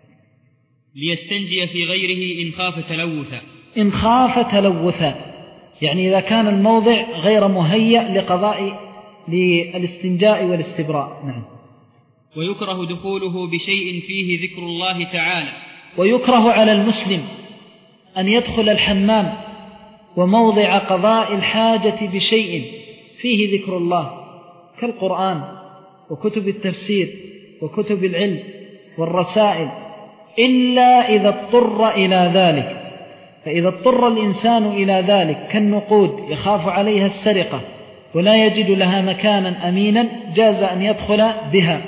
ليستنجي في غيره إن خاف تلوثا. إن خاف تلوثا يعني إذا كان الموضع غير مهيأ لقضاء للاستنجاء والاستبراء. نعم. ويكره دخوله بشيء فيه ذكر الله تعالى. ويكره على المسلم أن يدخل الحمام وموضع قضاء الحاجة بشيء فيه ذكر الله كالقرآن وكتب التفسير وكتب العلم والرسائل، إلا إذا اضطر إلى ذلك. فإذا اضطر الإنسان إلى ذلك كالنقود يخاف عليها السرقة ولا يجد لها مكانا أمينا جاز أن يدخل بها.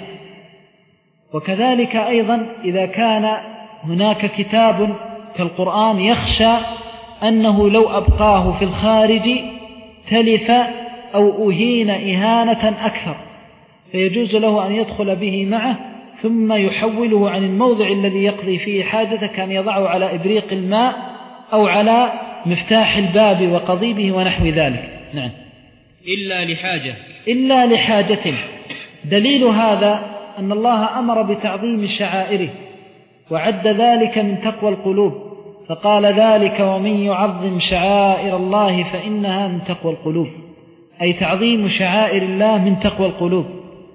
وكذلك أيضا إذا كان هناك كتاب كالقرآن يخشى أنه لو أبقاه في الخارج تلف أو أهين إهانة أكثر، فيجوز له أن يدخل به معه ثم يحوله عن الموضع الذي يقضي فيه حاجته، كان يضعه على إبريق الماء أو على مفتاح الباب وقضيبه ونحو ذلك. نعم. إلا لحاجة إلا لحاجة. دليل هذا أن الله أمر بتعظيم شعائره وعد ذلك من تقوى القلوب، فقال ذلك ومن يعظم شعائر الله فإنها من تقوى القلوب، أي تعظيم شعائر الله من تقوى القلوب.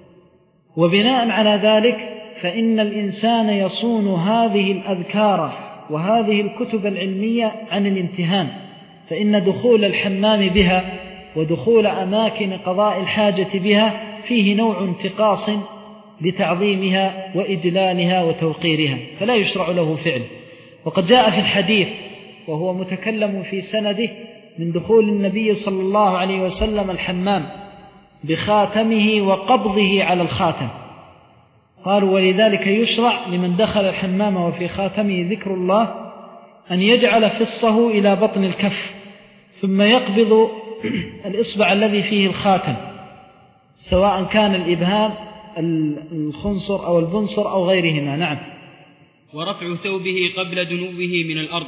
وبناء على ذلك فإن الإنسان يصون هذه الأذكار وهذه الكتب العلمية عن الامتهان، فإن دخول الحمام بها ودخول أماكن قضاء الحاجة بها فيه نوع انتقاص لتعظيمها وإجلالها وتوقيرها، فلا يشرع له فعل. وقد جاء في الحديث وهو متكلم في سنده من دخول النبي صلى الله عليه وسلم الحمام بخاتمه وقبضه على الخاتم، قالوا ولذلك يشرع لمن دخل الحمام وفي خاتمه ذكر الله أن يجعل فصه إلى بطن الكف ثم يقبض الإصبع الذي فيه الخاتم، سواء كان الإبهام الخنصر أو البنصر أو غيرهما. نعم. ورفع ثوبه قبل دنوه من الأرض.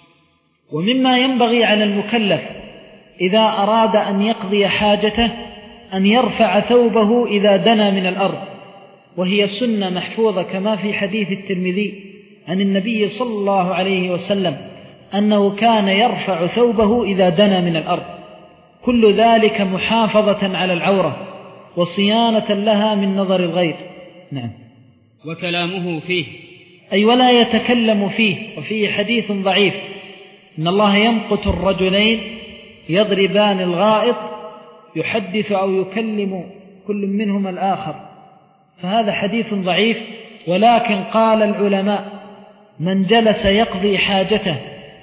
ومما ينبغي على المكلف إذا أراد أن يقضي حاجته أن يرفع ثوبه إذا دنا من الأرض، وهي سنة محفوظة كما في حديث الترمذي عن النبي صلى الله عليه وسلم أنه كان يرفع ثوبه إذا دنا من الأرض، كل ذلك محافظة على العورة وصيانة لها من نظر الغير. نعم. وكلامه فيه، أي ولا يتكلم فيه. وفيه حديث ضعيف إن الله يمقت الرجلين يضربان الغائط يحدث أو يكلم كل منهما الآخر، فهذا حديث ضعيف. ولكن قال العلماء من جلس يقضي حاجته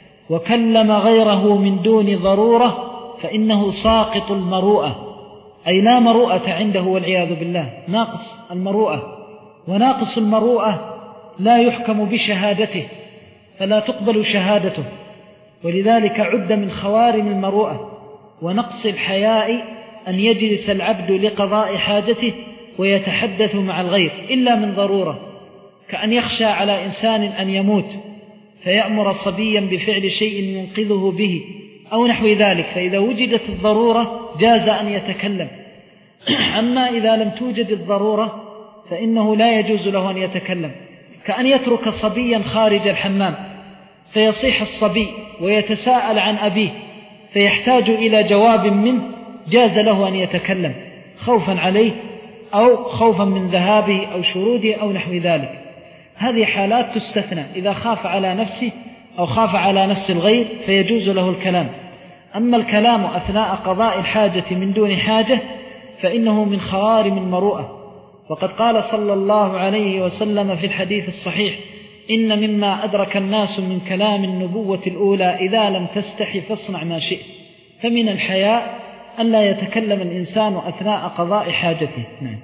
وكلم غيره من دون ضرورة فإنه ساقط المروءة، أي لا مروءة عنده والعياذ بالله، ناقص المروءة. وناقص المروءة لا يحكم بشهادته فلا تقبل شهادته، ولذلك عد من خوارم المروءة ونقص الحياء أن يجلس العبد لقضاء حاجته ويتحدث مع الغير إلا من ضرورة، كأن يخشى على إنسان أن يموت فيأمر صبيا بفعل شيء ينقذه به أو نحو ذلك، فإذا وجدت الضرورة جاز أن يتكلم. أما إذا لم توجد الضرورة فإنه لا يجوز له أن يتكلم، كأن يترك صبيا خارج الحمام فيصيح الصبي ويتساءل عن أبيه فيحتاج إلى جواب منه، جاز له أن يتكلم خوفا عليه أو خوفا من ذهابه أو شروده أو نحو ذلك. هذه حالات تستثنى إذا خاف على نفسه أو خاف على نفس الغير فيجوز له الكلام. أما الكلام أثناء قضاء الحاجة من دون حاجة فإنه من خوارم المروءة. وقد قال صلى الله عليه وسلم في الحديث الصحيح إن مما أدرك الناس من كلام النبوة الأولى إذا لم تستحي فاصنع ما شئت، فمن الحياء أن لا يتكلم الإنسان أثناء قضاء حاجته. نعم.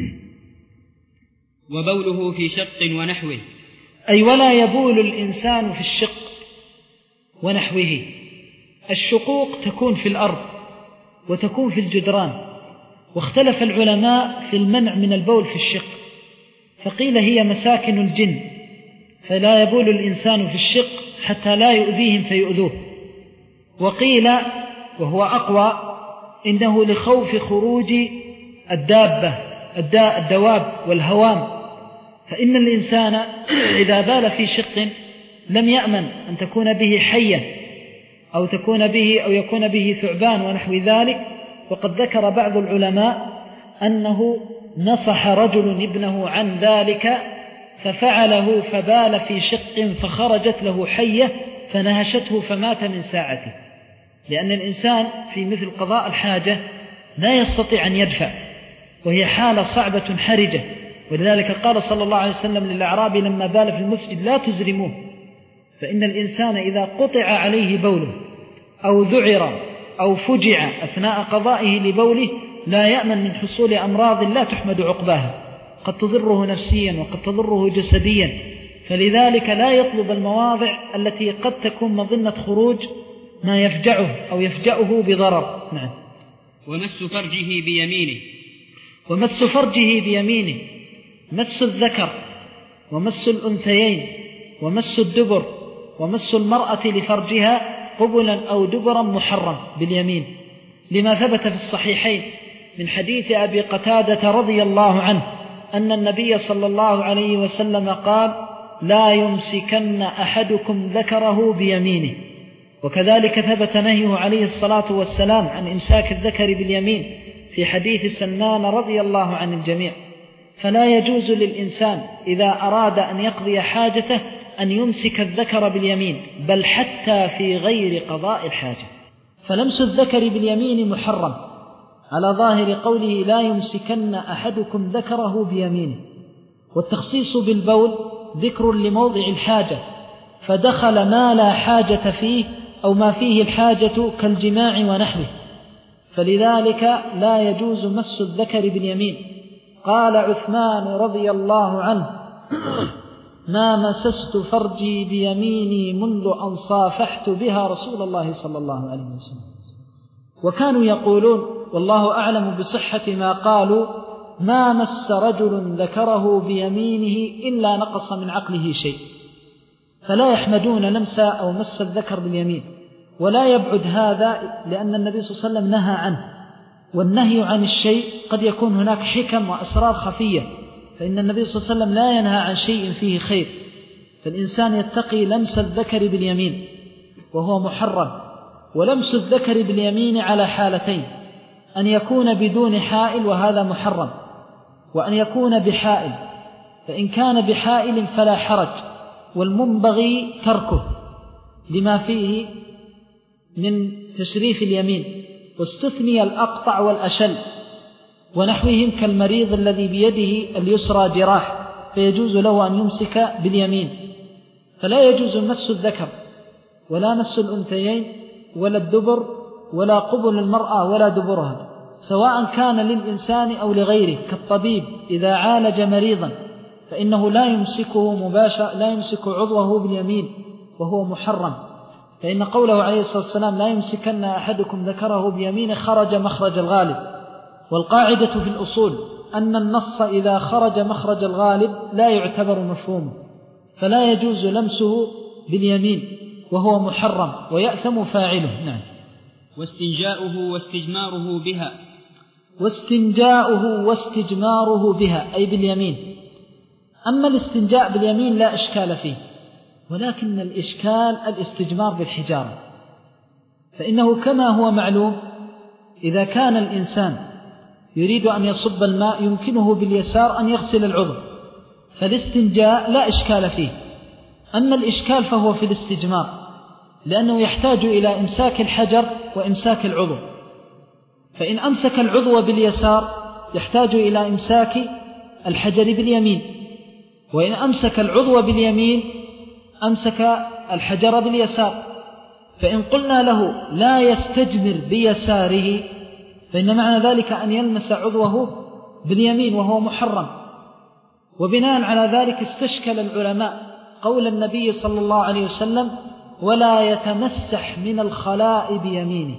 وبوله في شق ونحوه، أي ولا يبول الإنسان في الشق ونحوه. الشقوق تكون في الأرض وتكون في الجدران، واختلف العلماء في المنع من البول في الشق، فقيل هي مساكن الجن فلا يبول الإنسان في الشق حتى لا يؤذيهم فيؤذوه، وقيل وهو أقوى إنه لخوف خروج الدابة الدواب والهوام، فإن الإنسان إذا بال في شق لم يأمن أن تكون به حية أو تكون به أو يكون به ثعبان ونحو ذلك. وقد ذكر بعض العلماء أنه نصح رجل ابنه عن ذلك ففعله فبال في شق فخرجت له حية فنهشته فمات من ساعته، لأن الإنسان في مثل قضاء الحاجة لا يستطيع أن يدفع، وهي حالة صعبة حرجة. ولذلك قال صلى الله عليه وسلم للأعرابي لما بال في المسجد لا تزرموه، فإن الإنسان إذا قطع عليه بوله أو ذعر أو فجع أثناء قضائه لبوله لا يأمن من حصول أمراض لا تحمد عقباها، قد تضره نفسيا وقد تضره جسديا، فلذلك لا يطلب المواضع التي قد تكون مظنة خروج ما يفجعه أو يفجأه بضرر. نعم. ومس فرجه بيمينه، ومس فرجه بيمينه، مس الذكر ومس الأنثيين ومس الدبر ومس المرأة لفرجها قبلا أو دبرا محرم باليمين، لما ثبت في الصحيحين من حديث أبي قتادة رضي الله عنه أن النبي صلى الله عليه وسلم قال: لا يمسكن أحدكم ذكره بيمينه. وكذلك ثبت نهيه عليه الصلاة والسلام عن إمساك الذكر باليمين في حديث سلمان رضي الله عن الجميع. فلا يجوز للإنسان إذا أراد أن يقضي حاجته أن يمسك الذكر باليمين، بل حتى في غير قضاء الحاجة. فلمس الذكر باليمين محرم على ظاهر قوله: لا يمسكن أحدكم ذكره بيمينه. والتخصيص بالبول ذكر لموضع الحاجة، فدخل ما لا حاجة فيه أو ما فيه الحاجة كالجماع ونحوه، فلذلك لا يجوز مس الذكر باليمين. قال عثمان رضي الله عنه: ما مسست فرجي بيميني منذ أن صافحت بها رسول الله صلى الله عليه وسلم. وكانوا يقولون والله أعلم بصحة ما قالوا: ما مس رجل ذكره بيمينه إلا نقص من عقله شيء. فلا يحمدون لمس أو مس الذكر باليمين، ولا يبعد هذا لأن النبي صلى الله عليه وسلم نهى عنه. والنهي عن الشيء قد يكون هناك حكم وأسرار خفية، فإن النبي صلى الله عليه وسلم لا ينهى عن شيء فيه خير، فالإنسان يتقي لمس الذكر باليمين وهو محرم. ولمس الذكر باليمين على حالتين: أن يكون بدون حائل وهذا محرم، وأن يكون بحائل. فإن كان بحائل فلا حرج، والمنبغي تركه لما فيه من تشريف اليمين. واستثني الأقطع والأشل ونحوهم كالمريض الذي بيده اليسرى جراح، فيجوز له أن يمسك باليمين. فلا يجوز مس الذكر ولا مس الأنثيين ولا الدبر ولا قبل المرأة ولا دبرها، سواء كان للإنسان أو لغيره. كالطبيب إذا عالج مريضا فإنه لا يمسكه مباشرة، لا يمسك عضوه باليمين وهو محرم، فإن قوله عليه الصلاة والسلام: لا يمسكن أحدكم ذكره بيمينه خرج مخرج الغالب. والقاعدة في الأصول أن النص إذا خرج مخرج الغالب لا يعتبر مفهومه، فلا يجوز لمسه باليمين وهو محرم ويأثم فاعله. نعم. واستنجاؤه واستجماره بها واستنجاؤه واستجماره بها أي باليمين. أما الاستنجاء باليمين لا إشكال فيه، ولكن الإشكال الاستجمار بالحجارة، فإنه كما هو معلوم إذا كان الإنسان يريد أن يصب الماء يمكنه باليسار أن يغسل العضو، فالاستنجاء لا إشكال فيه. أما الإشكال فهو في الاستجمار، لأنه يحتاج إلى إمساك الحجر وإمساك العضو. فإن أمسك العضو باليسار يحتاج إلى إمساك الحجر باليمين، وإن أمسك العضو باليمين أمسك الحجر باليسار. فإن قلنا له لا يستجمر بيساره فإن معنى ذلك أن يلمس عضوه باليمين وهو محرم. وبناء على ذلك استشكل العلماء قول النبي صلى الله عليه وسلم: ولا يتمسح من الخلاء بيمينه.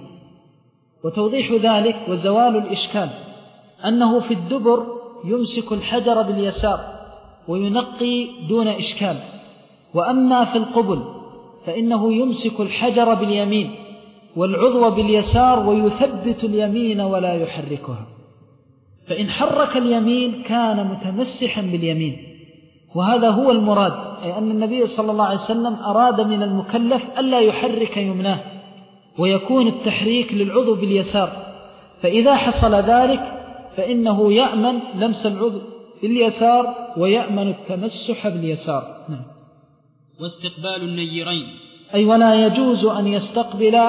وتوضيح ذلك وزوال الإشكال أنه في الدبر يمسك الحجر باليسار وينقي دون إشكال، وأما في القبل فإنه يمسك الحجر باليمين والعضو باليسار ويثبت اليمين ولا يحركها. فإن حرك اليمين كان متمسحا باليمين، وهذا هو المراد، أي أن النبي صلى الله عليه وسلم أراد من المكلف ألا يحرك يمناه ويكون التحريك للعضو باليسار. فإذا حصل ذلك فإنه يأمن لمس العضو باليسار ويأمن التمسح باليسار. نعم. واستقبال النيرين أي ولا يجوز أن يستقبل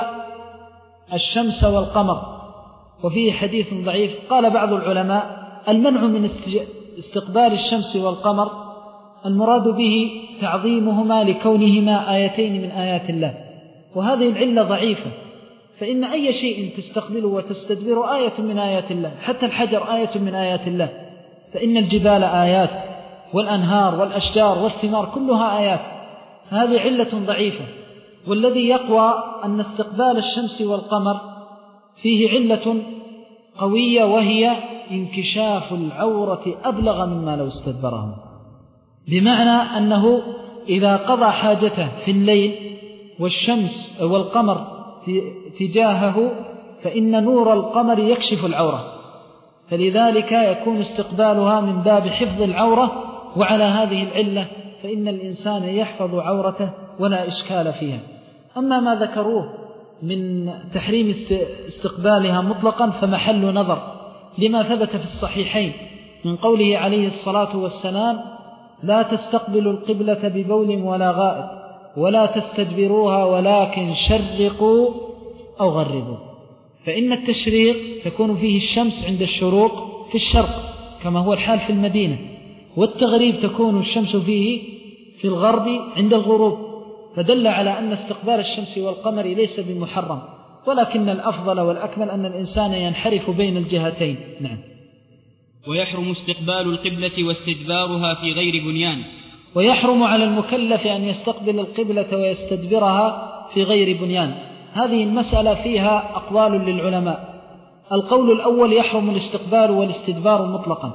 الشمس والقمر. وفيه حديث ضعيف قال بعض العلماء: المنع من استقبال الشمس والقمر المراد به تعظيمهما لكونهما آيتين من آيات الله، وهذه العلة ضعيفة، فإن أي شيء تستقبله وتستدبره آية من آيات الله، حتى الحجر آية من آيات الله، فإن الجبال آيات والأنهار والأشجار والثمار كلها آيات. هذه علة ضعيفة. والذي يقوى أن استقبال الشمس والقمر فيه علة قوية، وهي انكشاف العورة أبلغ مما لو استدبرهم، بمعنى أنه إذا قضى حاجته في الليل والشمس والقمر تجاهه فإن نور القمر يكشف العورة، فلذلك يكون استقبالها من باب حفظ العورة، وعلى هذه العلة فإن الإنسان يحفظ عورته ولا إشكال فيها. أما ما ذكروه من تحريم استقبالها مطلقا فمحل نظر لما ثبت في الصحيحين من قوله عليه الصلاة والسلام: لا تستقبلوا القبلة ببول ولا غائط ولا تستدبروها ولكن شرقوا أو غربوا. فإن التشريق تكون فيه الشمس عند الشروق في الشرق كما هو الحال في المدينة، والتغريب تكون الشمس فيه في الغرب عند الغروب، فدل على أن استقبال الشمس والقمر ليس بمحرم، ولكن الأفضل والأكمل أن الإنسان ينحرف بين الجهتين. نعم. ويحرم استقبال القبلة واستدبارها في غير بنيان. ويحرم على المكلف أن يستقبل القبلة ويستدبرها في غير بنيان. هذه المسألة فيها أقوال للعلماء. القول الأول: يحرم الاستقبال والاستدبار مطلقا،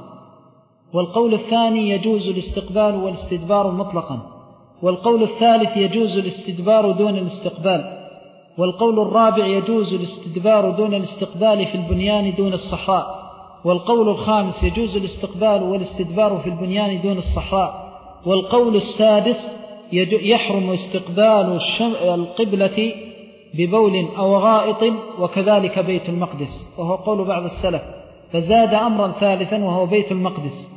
والقول الثاني: يجوز الاستقبال والاستدبار مطلقا، والقول الثالث: يجوز الاستدبار دون الاستقبال، والقول الرابع: يجوز الاستدبار دون الاستقبال في البنيان دون الصحراء، والقول الخامس: يجوز الاستقبال والاستدبار في البنيان دون الصحراء، والقول السادس: يحرم استقبال القبلة ببول أو غائط وكذلك بيت المقدس، وهو قول بعض السلف، فزاد أمرا ثالثا وهو بيت المقدس.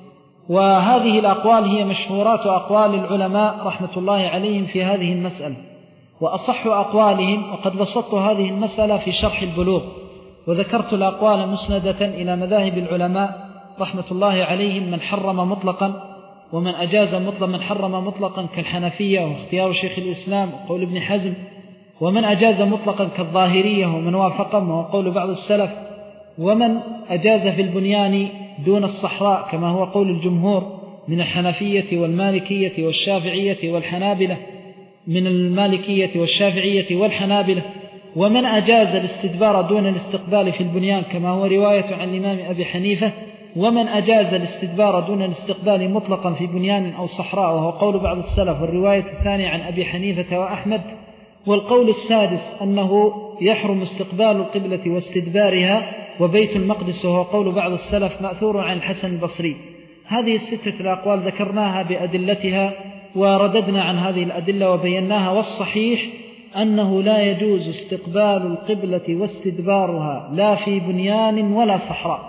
وهذه الأقوال هي مشهورات أقوال العلماء رحمة الله عليهم في هذه المسألة. وأصح أقوالهم، وقد بسطت هذه المسألة في شرح البلوغ، وذكرت الأقوال مسندة إلى مذاهب العلماء رحمة الله عليهم، من حرم مطلقا ومن أجاز مطلقا، من حرم مطلقا كالحنفية واختيار شيخ الإسلام وقول ابن حزم، ومن أجاز مطلقا كالظاهرية ومن وافقهم وهو قول بعض السلف، ومن أجاز في البنيان دون الصحراء كما هو قول الجمهور من الحنفية والمالكية والشافعية والحنابلة، من المالكية والشافعية والحنابلة، ومن أجاز الاستدبار دون الاستقبال في البنيان كما هو رواية عن الإمام أبي حنيفة، ومن أجاز الاستدبار دون الاستقبال مطلقا في بنيان أو صحراء وهو قول بعض السلف، والرواية الثانية عن أبي حنيفة وأحمد. والقول السادس أنه يحرم استقبال القبلة واستدبارها وبيت المقدس وهو قول بعض السلف مأثور عن الحسن البصري. هذه الستة الأقوال ذكرناها بأدلتها ورددنا عن هذه الأدلة وبيناها، والصحيح أنه لا يجوز استقبال القبلة واستدبارها لا في بنيان ولا صحراء،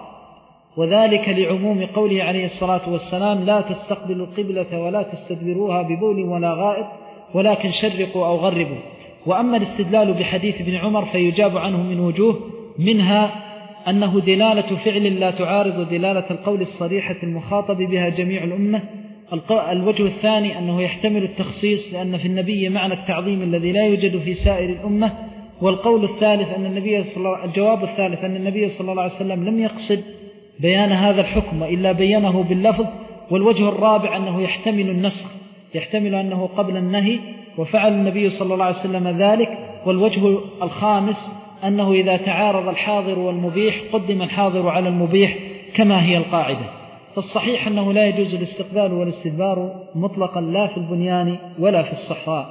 وذلك لعموم قوله عليه الصلاة والسلام: لا تستقبلوا القبلة ولا تستدبروها ببول ولا غائط ولكن شرقوا أو غربوا. وأما الاستدلال بحديث ابن عمر فيجاب عنه من وجوه، منها أنه دلالة فعل لا تعارض دلالة القول الصريحة المخاطب بها جميع الأمة. الوجه الثاني أنه يحتمل التخصيص لأن في النبي معنى التعظيم الذي لا يوجد في سائر الأمة. والقول الثالث أن النبي صلى الله الجواب الثالث أن النبي صلى الله عليه وسلم لم يقصد بيان هذا الحكم إلا بينه باللفظ. والوجه الرابع أنه يحتمل النسخ، يحتمل أنه قبل النهي وفعل النبي صلى الله عليه وسلم ذلك. والوجه الخامس أنه إذا تعارض الحاضر والمبيح قدم الحاضر على المبيح كما هي القاعدة. فالصحيح أنه لا يجوز الاستقبال والاستدبار مطلقا لا في البنيان ولا في الصحراء.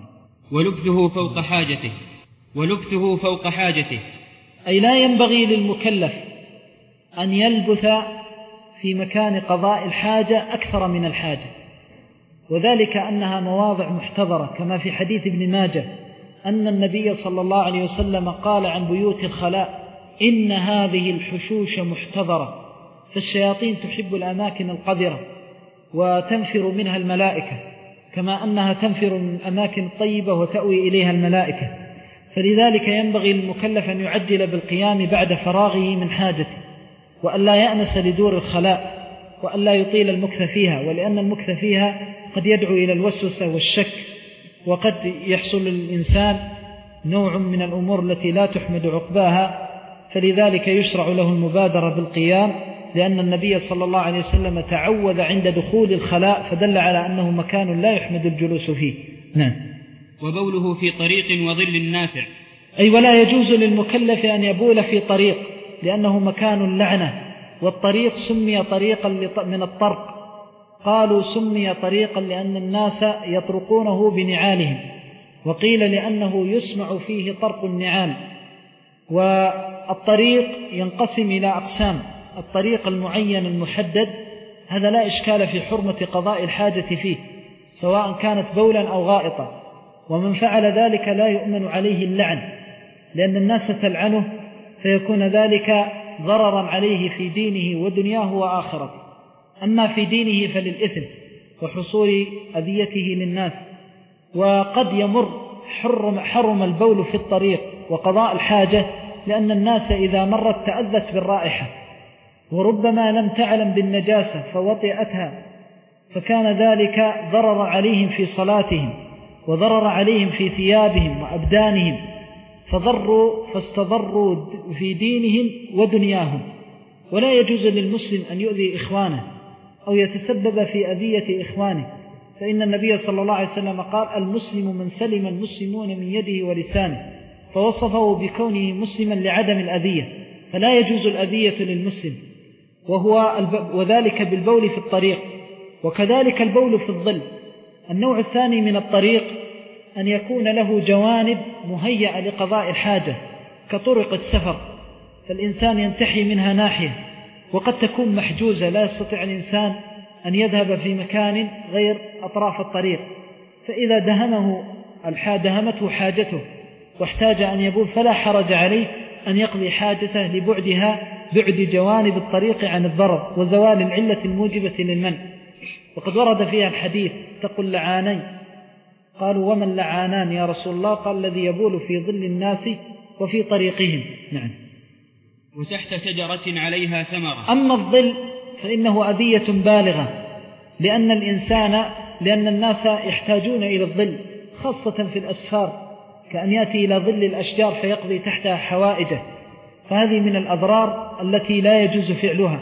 ولبثه فوق حاجته ولبثه فوق حاجته أي لا ينبغي للمكلف أن يلبث في مكان قضاء الحاجة أكثر من الحاجة، وذلك أنها مواضع محتضرة كما في حديث ابن ماجه أن النبي صلى الله عليه وسلم قال عن بيوت الخلاء: إن هذه الحشوش محتضرة، فالشياطين تحب الأماكن القذرة وتنفر منها الملائكة كما أنها تنفر من الأماكن الطيبة وتأوي إليها الملائكة. فلذلك ينبغي للمكلف أن يعجل بالقيام بعد فراغه من حاجته، وأن لا يأنس لدور الخلاء، وأن لا يطيل المكث فيها، ولأن المكث فيها قد يدعو إلى الوسوسة والشك، وقد يحصل للإنسان نوع من الأمور التي لا تحمد عقباها، فلذلك يشرع له المبادرة بالقيام، لأن النبي صلى الله عليه وسلم تعوذ عند دخول الخلاء فدل على أنه مكان لا يحمد الجلوس فيه. نعم. وبوله في طريق وظل نافع أي ولا يجوز للمكلف أن يبول في طريق لأنه مكان اللعنة، والطريق سمي طريقا من الطرق قالوا سمي طريقا لأن الناس يطرقونه بنعالهم، وقيل لأنه يسمع فيه طرق النعال. والطريق ينقسم إلى أقسام: الطريق المعين المحدد هذا لا إشكال في حرمة قضاء الحاجة فيه سواء كانت بولا أو غائطة، ومن فعل ذلك لا يؤمن عليه اللعن، لأن الناس تلعنه فيكون ذلك ضررا عليه في دينه ودنياه وآخرته. أما في دينه فللإثم وحصول أذيته للناس. وقد يمر حرم, حرم البول في الطريق وقضاء الحاجة لأن الناس إذا مرت تأذت بالرائحة، وربما لم تعلم بالنجاسة فوطئتها، فكان ذلك ضرر عليهم في صلاتهم وضرر عليهم في ثيابهم وأبدانهم، فضروا فاستضروا في دينهم ودنياهم. ولا يجوز للمسلم أن يؤذي إخوانه أو يتسبب في أذية إخوانه، فإن النبي صلى الله عليه وسلم قال: المسلم من سلم المسلمون من يده ولسانه، فوصفه بكونه مسلما لعدم الأذية، فلا يجوز الأذية للمسلم، وهو وذلك بالبول في الطريق، وكذلك البول في الظل. النوع الثاني من الطريق أن يكون له جوانب مهيئة لقضاء الحاجة كطرق السفر، فالإنسان ينتحي منها ناحية، وقد تكون محجوزة لا يستطيع الإنسان أن يذهب في مكان غير أطراف الطريق، فإذا دهمه دهمته حاجته واحتاج أن يبول فلا حرج عليه أن يقضي حاجته لبعدها بعد جوانب الطريق عن الضرر وزوال العلة الموجبة للمنع. وقد ورد فيها الحديث: تقل لعانين. قالوا: وما اللعانان يا رسول الله؟ قال: الذي يبول في ظل الناس وفي طريقهم. نعم. وتحت شجرة عليها ثمرة. أما الظل فإنه أذية بالغة، لأن الإنسان لأن الناس يحتاجون إلى الظل خاصة في الأسفار، كأن يأتي إلى ظل الأشجار فيقضي تحتها حوائجه، فهذه من الأضرار التي لا يجوز فعلها،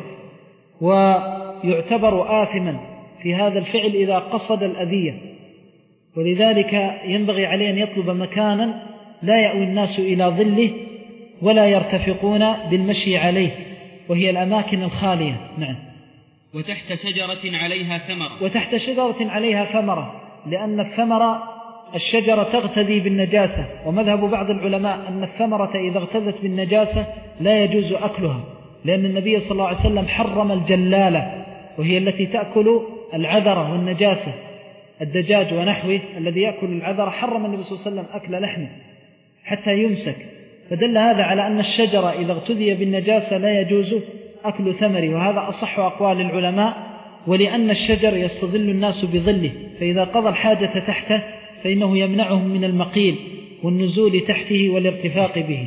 ويعتبر آثما في هذا الفعل إذا قصد الأذية. ولذلك ينبغي عليه أن يطلب مكانا لا يأوي الناس إلى ظله ولا يرتفقون بالمشي عليه، وهي الأماكن الخالية. نعم. وتحت شجرة عليها ثمرة. وتحت شجرة عليها ثمرة، لأن الثمرة الشجرة تغتذي بالنجاسة، ومذهب بعض العلماء أن الثمرة إذا اغتذت بالنجاسة لا يجوز أكلها، لأن النبي صلى الله عليه وسلم حرم الجلالة، وهي التي تأكل العذرة والنجاسة، الدجاج ونحوه الذي يأكل العذرة حرم النبي صلى الله عليه وسلم أكل لحمه حتى يمسك، فدل هذا على أن الشجرة إذا اغتذي بالنجاسة لا يجوز أكل ثمره، وهذا أصح أقوال العلماء. ولأن الشجر يستظل الناس بظله، فإذا قضى الحاجة تحته فإنه يمنعهم من المقيل والنزول تحته والارتفاق به.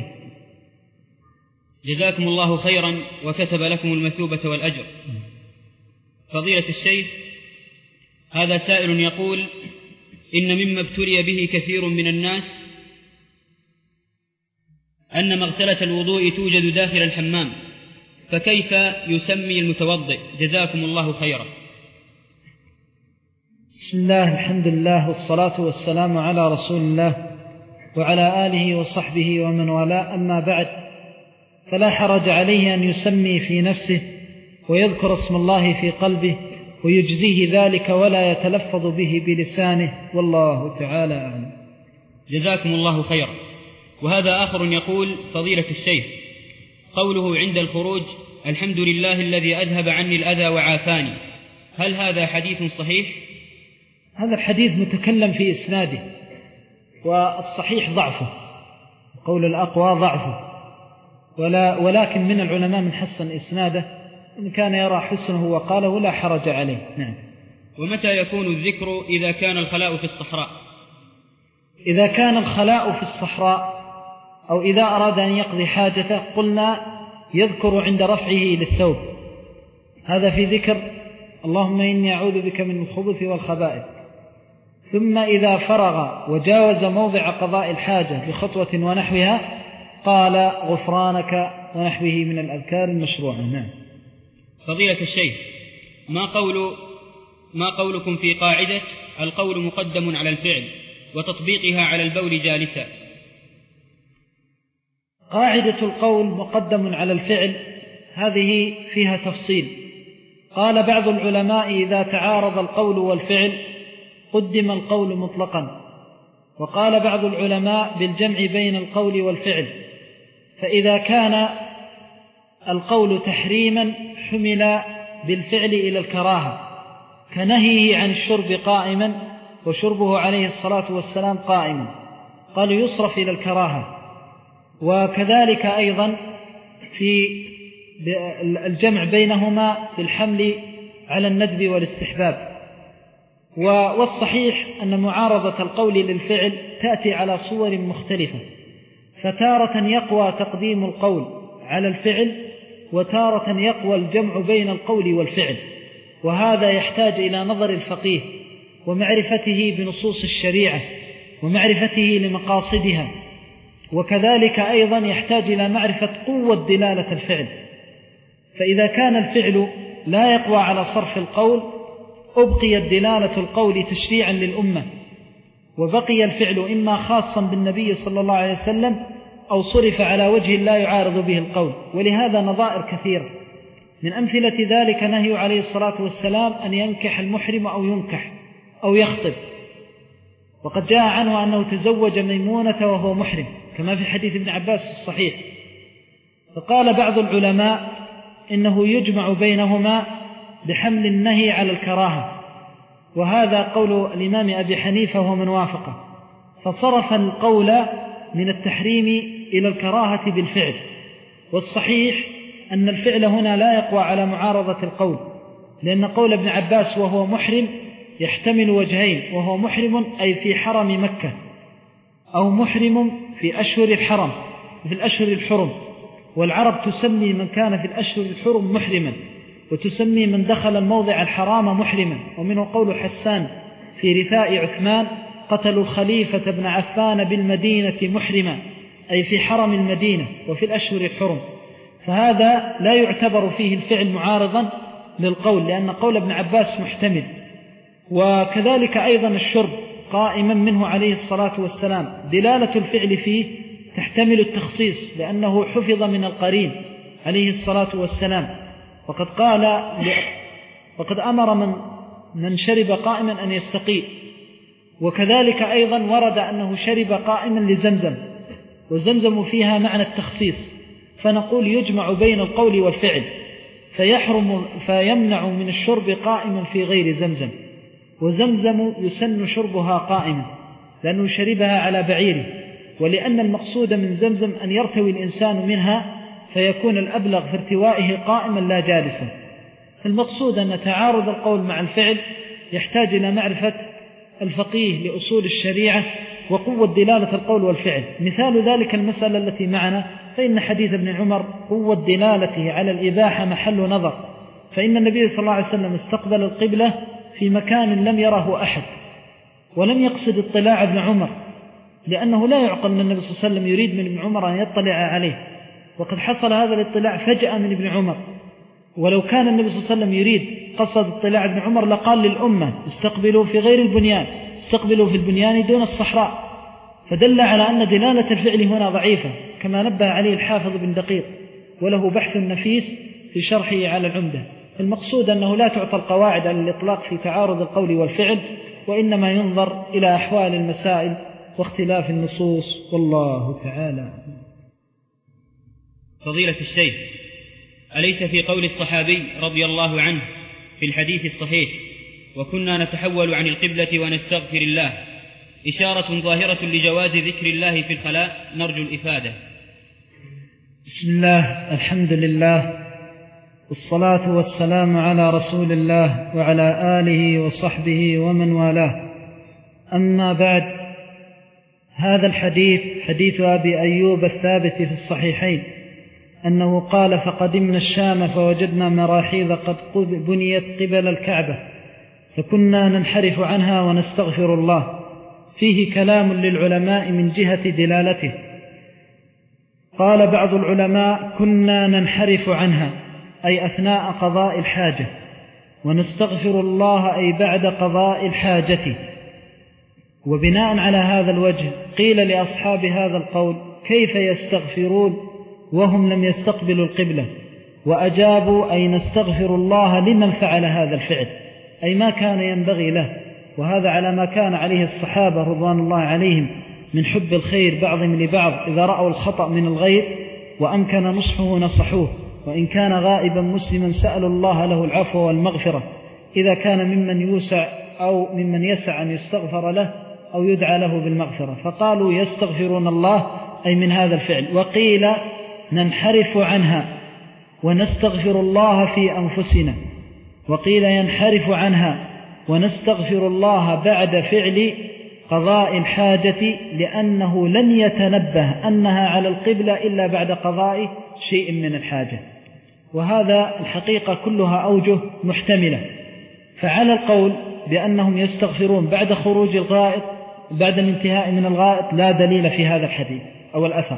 جزاكم الله خيرا وكتب لكم المثوبة والأجر. فضيلة الشيخ، هذا سائل يقول: إن مما ابتلي به كثير من الناس أن مغسلة الوضوء توجد داخل الحمام، فكيف يسمي المتوضئ؟ جزاكم الله خيرا. بسم الله، الحمد لله، والصلاة والسلام على رسول الله وعلى آله وصحبه ومن والاه، أما بعد، فلا حرج عليه أن يسمي في نفسه ويذكر اسم الله في قلبه ويجزيه ذلك ولا يتلفظ به بلسانه، والله تعالى أعلم. جزاكم الله خيرا. وهذا آخر يقول: فضيلة الشيخ، قوله عند الخروج: الحمد لله الذي أذهب عني الأذى وعافاني، هل هذا حديث صحيح؟ هذا الحديث متكلم في إسناده، والصحيح ضعفه، قول الأقوى ضعفه، ولا ولكن من العلماء من حسن إسناده، إن كان يرى حسنه وقاله لا حرج عليه. نعم. ومتى يكون الذكر إذا كان الخلاء في الصحراء؟ إذا كان الخلاء في الصحراء أو إذا أراد أن يقضي حاجته قلنا يذكر عند رفعه للثوب، هذا في ذكر اللهم إني أعوذ بك من الخبث والخبائث. ثم إذا فرغ وجاوز موضع قضاء الحاجة بخطوة ونحوها قال غفرانك ونحوه من الأذكار المشروعة. نعم. فضيلة الشيخ، ما قول ما قولكم في قاعدة القول مقدم على الفعل وتطبيقها على البول جالسا؟ قاعدة القول مقدم على الفعل هذه فيها تفصيل. قال بعض العلماء: إذا تعارض القول والفعل قدم القول مطلقا. وقال بعض العلماء بالجمع بين القول والفعل، فإذا كان القول تحريما حمل بالفعل إلى الكراهة، كنهيه عن الشرب قائما وشربه عليه الصلاة والسلام قائما، قالوا يصرف إلى الكراهة. وكذلك أيضا في الجمع بينهما بالحمل على الندب والاستحباب. والصحيح أن معارضة القول للفعل تأتي على صور مختلفة، فتارة يقوى تقديم القول على الفعل، وتارة يقوى الجمع بين القول والفعل، وهذا يحتاج إلى نظر الفقيه ومعرفته بنصوص الشريعة ومعرفته لمقاصدها، وكذلك أيضا يحتاج إلى معرفة قوة دلالة الفعل. فإذا كان الفعل لا يقوى على صرف القول أبقيت دلالة القول تشريعا للأمة، وبقي الفعل إما خاصا بالنبي صلى الله عليه وسلم أو صرف على وجه لا يعارض به القول. ولهذا نظائر كثيرة، من أمثلة ذلك نهي عليه الصلاة والسلام أن ينكح المحرم أو ينكح أو يخطب، وقد جاء عنه أنه تزوج ميمونة وهو محرم كما في حديث ابن عباس في الصحيح. فقال بعض العلماء إنه يجمع بينهما بحمل النهي على الكراهة، وهذا قول الإمام أبي حنيفة ومن وافقه، فصرف القول من التحريم إلى الكراهة بالفعل. والصحيح أن الفعل هنا لا يقوى على معارضة القول، لأن قول ابن عباس وهو محرم يحتمل وجهين: وهو محرم أي في حرم مكة، أو محرم في أشهر الحرم في الأشهر الحرم، والعرب تسمي من كان في الأشهر الحرم محرما، وتسمي من دخل الموضع الحرام محرما. ومنه قول حسان في رثاء عثمان: قتلوا الخليفة بن عفان بالمدينة محرما، أي في حرم المدينة وفي الأشهر الحرم. فهذا لا يعتبر فيه الفعل معارضا للقول، لأن قول ابن عباس محتمل. وكذلك أيضا الشرب قائما منه عليه الصلاة والسلام، دلالة الفعل فيه تحتمل التخصيص، لأنه حفظ من القرين عليه الصلاة والسلام، وقد قال وقد أمر من من شرب قائما أن يستقي. وكذلك أيضا ورد أنه شرب قائما لزمزم، وزمزم فيها معنى التخصيص، فنقول يجمع بين القول والفعل، فيحرم فيمنع من الشرب قائما في غير زمزم. وزمزم يسن شربها قائما لأنه شربها على بعيره، ولأن المقصود من زمزم أن يرتوي الإنسان منها فيكون الأبلغ في ارتوائه قائما لا جالسا. المقصود أن تعارض القول مع الفعل يحتاج إلى معرفة الفقيه لأصول الشريعة وقوة دلالة القول والفعل. مثال ذلك المسألة التي معنا، فإن حديث ابن عمر قوة دلالته على الإباحة محل نظر، فإن النبي صلى الله عليه وسلم استقبل القبلة في مكان لم يره أحد، ولم يقصد اطلاع ابن عمر، لأنه لا يعقل أن النبي صلى الله عليه وسلم يريد من ابن عمر أن يطلع عليه، وقد حصل هذا الاطلاع فجأة من ابن عمر. ولو كان النبي صلى الله عليه وسلم يريد قصد اطلاع ابن عمر لقال للأمة استقبلوا في غير البنيان، استقبلوا في البنيان دون الصحراء، فدل على أن دلالة الفعل هنا ضعيفة، كما نبه عليه الحافظ بن دقيق، وله بحث نفيس في شرحه على العمدة. المقصود أنه لا تعطى القواعد على الإطلاق في تعارض القول والفعل، وإنما ينظر إلى أحوال المسائل واختلاف النصوص، والله تعالى. فضيلة الشيخ، أليس في قول الصحابي رضي الله عنه في الحديث الصحيح وكنا نتحول عن القبلة ونستغفر الله إشارة ظاهرة لجواز ذكر الله في الخلاء؟ نرجو الإفادة. بسم الله، الحمد لله، والصلاة والسلام على رسول الله وعلى آله وصحبه ومن والاه. أما بعد، هذا الحديث حديث أبي أيوب الثابت في الصحيحين أنه قال: فقدمنا الشام فوجدنا مراحيض قد بنيت قبل الكعبة فكنا ننحرف عنها ونستغفر الله. فيه كلام للعلماء من جهة دلالته. قال بعض العلماء: كنا ننحرف عنها أي أثناء قضاء الحاجة، ونستغفر الله أي بعد قضاء الحاجة. وبناء على هذا الوجه قيل لأصحاب هذا القول: كيف يستغفرون وهم لم يستقبلوا القبلة؟ وأجابوا أي نستغفر الله لمن فعل هذا الفعل، أي ما كان ينبغي له، وهذا على ما كان عليه الصحابة رضوان الله عليهم من حب الخير بعضهم لبعض، إذا رأوا الخطأ من الغير وأمكن نصحه نصحوه، وإن كان غائبا مسلما سألوا الله له العفو والمغفرة، إذا كان ممن يوسع أو ممن يسع أن يستغفر له أو يدعى له بالمغفرة، فقالوا يستغفرون الله أي من هذا الفعل. وقيل ننحرف عنها ونستغفر الله في أنفسنا، وقيل ينحرف عنها ونستغفر الله بعد فعل قضاء الحاجة، لأنه لم يتنبه أنها على القبلة إلا بعد قضاء شيء من الحاجة. وهذا الحقيقة كلها أوجه محتملة، فعلى القول بأنهم يستغفرون بعد خروج الغائط بعد الانتهاء من الغائط لا دليل في هذا الحديث أو الأثر،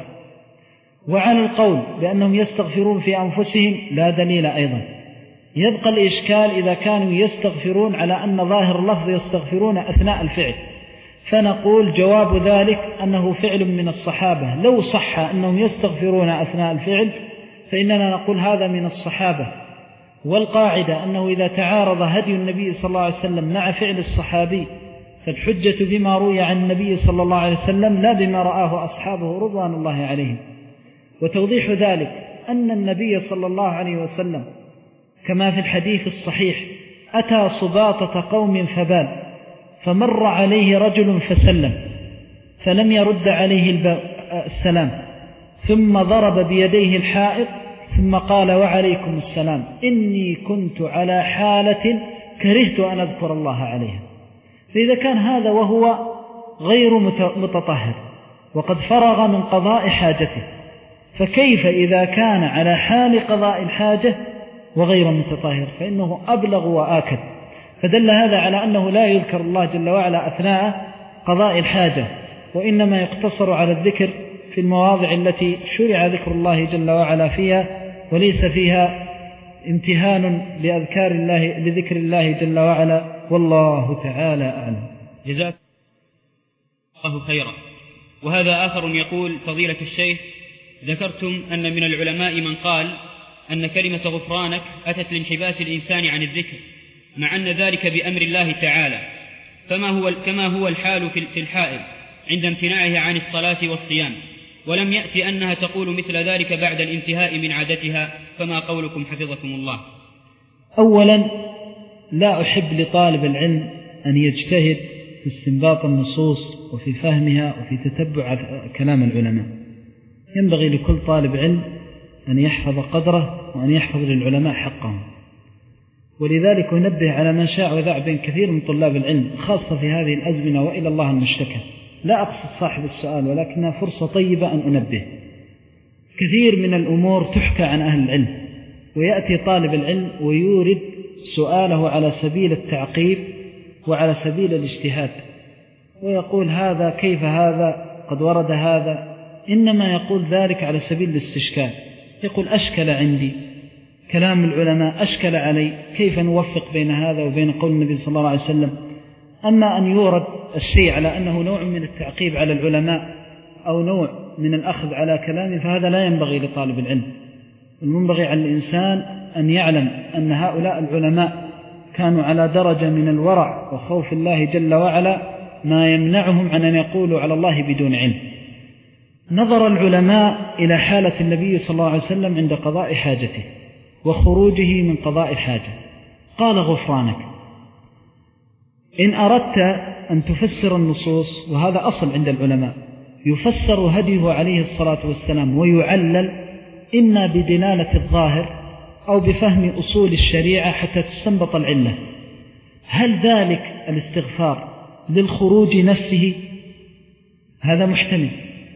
وعلى القول بأنهم يستغفرون في أنفسهم لا دليل أيضا. يبقى الإشكال إذا كانوا يستغفرون على أن ظاهر اللفظ يستغفرون أثناء الفعل، فنقول جواب ذلك أنه فعل من الصحابة. لو صح أنهم يستغفرون أثناء الفعل فإننا نقول هذا من الصحابة، والقاعدة أنه إذا تعارض هدي النبي صلى الله عليه وسلم مع فعل الصحابي فالحجة بما روي عن النبي صلى الله عليه وسلم لا بما رآه أصحابه رضوان الله عليهم. وتوضيح ذلك أن النبي صلى الله عليه وسلم كما في الحديث الصحيح أتى صباطة قوم فبال، فمر عليه رجل فسلم فلم يرد عليه السلام، ثم ضرب بيديه الحائط ثم قال وعليكم السلام، إني كنت على حالة كرهت أن أذكر الله عليها. فإذا كان هذا وهو غير متطهر وقد فرغ من قضاء حاجته، فكيف إذا كان على حال قضاء الحاجة وغير متطهر؟ فإنه أبلغ وآكد. فدل هذا على أنه لا يذكر الله جل وعلا أثناء قضاء الحاجة، وإنما يقتصر على الذكر في المواضع التي شرع ذكر الله جل وعلا فيها، وليس فيها امتهان لأذكار الله لذكر الله جل وعلا، والله تعالى أعلم. جزاك الله خيرا. وهذا آخر يقول فضيلة الشيخ، ذكرتم أن من العلماء من قال أن كلمة غفرانك أتت لانحباس الإنسان عن الذكر، مع أن ذلك بأمر الله تعالى، فما هو كما هو الحال في الحائض عند امتناعه عن الصلاة والصيام، ولم يأتي أنها تقول مثل ذلك بعد الانتهاء من عادتها، فما قولكم حفظكم الله؟ أولا لا أحب لطالب العلم أن يجتهد في استنباط النصوص وفي فهمها وفي تتبع كلام العلماء. ينبغي لكل طالب علم أن يحفظ قدره وأن يحفظ للعلماء حقهم، ولذلك أنبه على ما شاع وذاع بين كثير من طلاب العلم خاصة في هذه الأزمنة، وإلى الله المشتكى. لا أقصد صاحب السؤال، ولكنها فرصة طيبة أن أنبه. كثير من الأمور تحكى عن أهل العلم، ويأتي طالب العلم ويورد سؤاله على سبيل التعقيب وعلى سبيل الاجتهاد، ويقول هذا كيف هذا قد ورد هذا، إنما يقول ذلك على سبيل الاستشكال. يقول أشكل عندي كلام العلماء، أشكل علي، كيف نوفق بين هذا وبين قول النبي صلى الله عليه وسلم؟ أما أن يورد الشيء على أنه نوع من التعقيب على العلماء أو نوع من الأخذ على كلامه فهذا لا ينبغي لطالب العلم. المنبغي على الإنسان أن يعلم أن هؤلاء العلماء كانوا على درجة من الورع وخوف الله جل وعلا ما يمنعهم عن أن يقولوا على الله بدون علم. نظر العلماء إلى حالة النبي صلى الله عليه وسلم عند قضاء حاجته وخروجه من قضاء الحاجة، قال غفرانك. إن أردت أن تفسر النصوص، وهذا أصل عند العلماء، يفسر هديه عليه الصلاة والسلام ويعلل إما بدلالة الظاهر أو بفهم أصول الشريعة حتى تستنبط العلة. هل ذلك الاستغفار للخروج نفسه؟ هذا محتمل،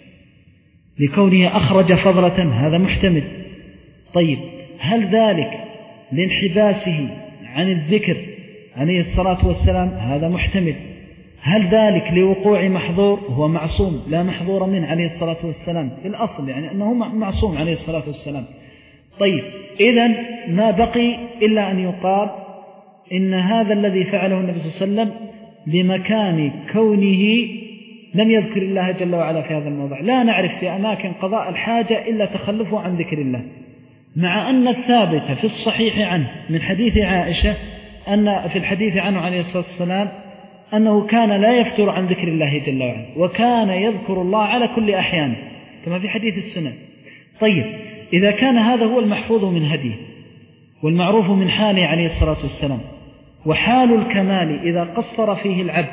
لكونه أخرج فضلة، هذا محتمل. طيب هل ذلك لانحباسه عن الذكر عليه الصلاة والسلام؟ هذا محتمل. هل ذلك لوقوع محظور؟ هو معصوم لا محظور منه عليه الصلاة والسلام في الأصل، يعني أنه معصوم عليه الصلاة والسلام. طيب إذن ما بقي إلا أن يقال إن هذا الذي فعله النبي صلى الله عليه وسلم لمكان كونه لم يذكر الله جل وعلا في هذا الموضع. لا نعرف في أماكن قضاء الحاجة إلا تخلفه عن ذكر الله، مع أن الثابت في الصحيح عنه من حديث عائشة أن في الحديث عنه عليه الصلاة والسلام أنه كان لا يفتر عن ذكر الله جل وعلا، وكان يذكر الله على كل أحيانه كما في حديث السنن. طيب، إذا كان هذا هو المحفوظ من هديه والمعروف من حاله عليه الصلاة والسلام، وحال الكمال إذا قصر فيه العبد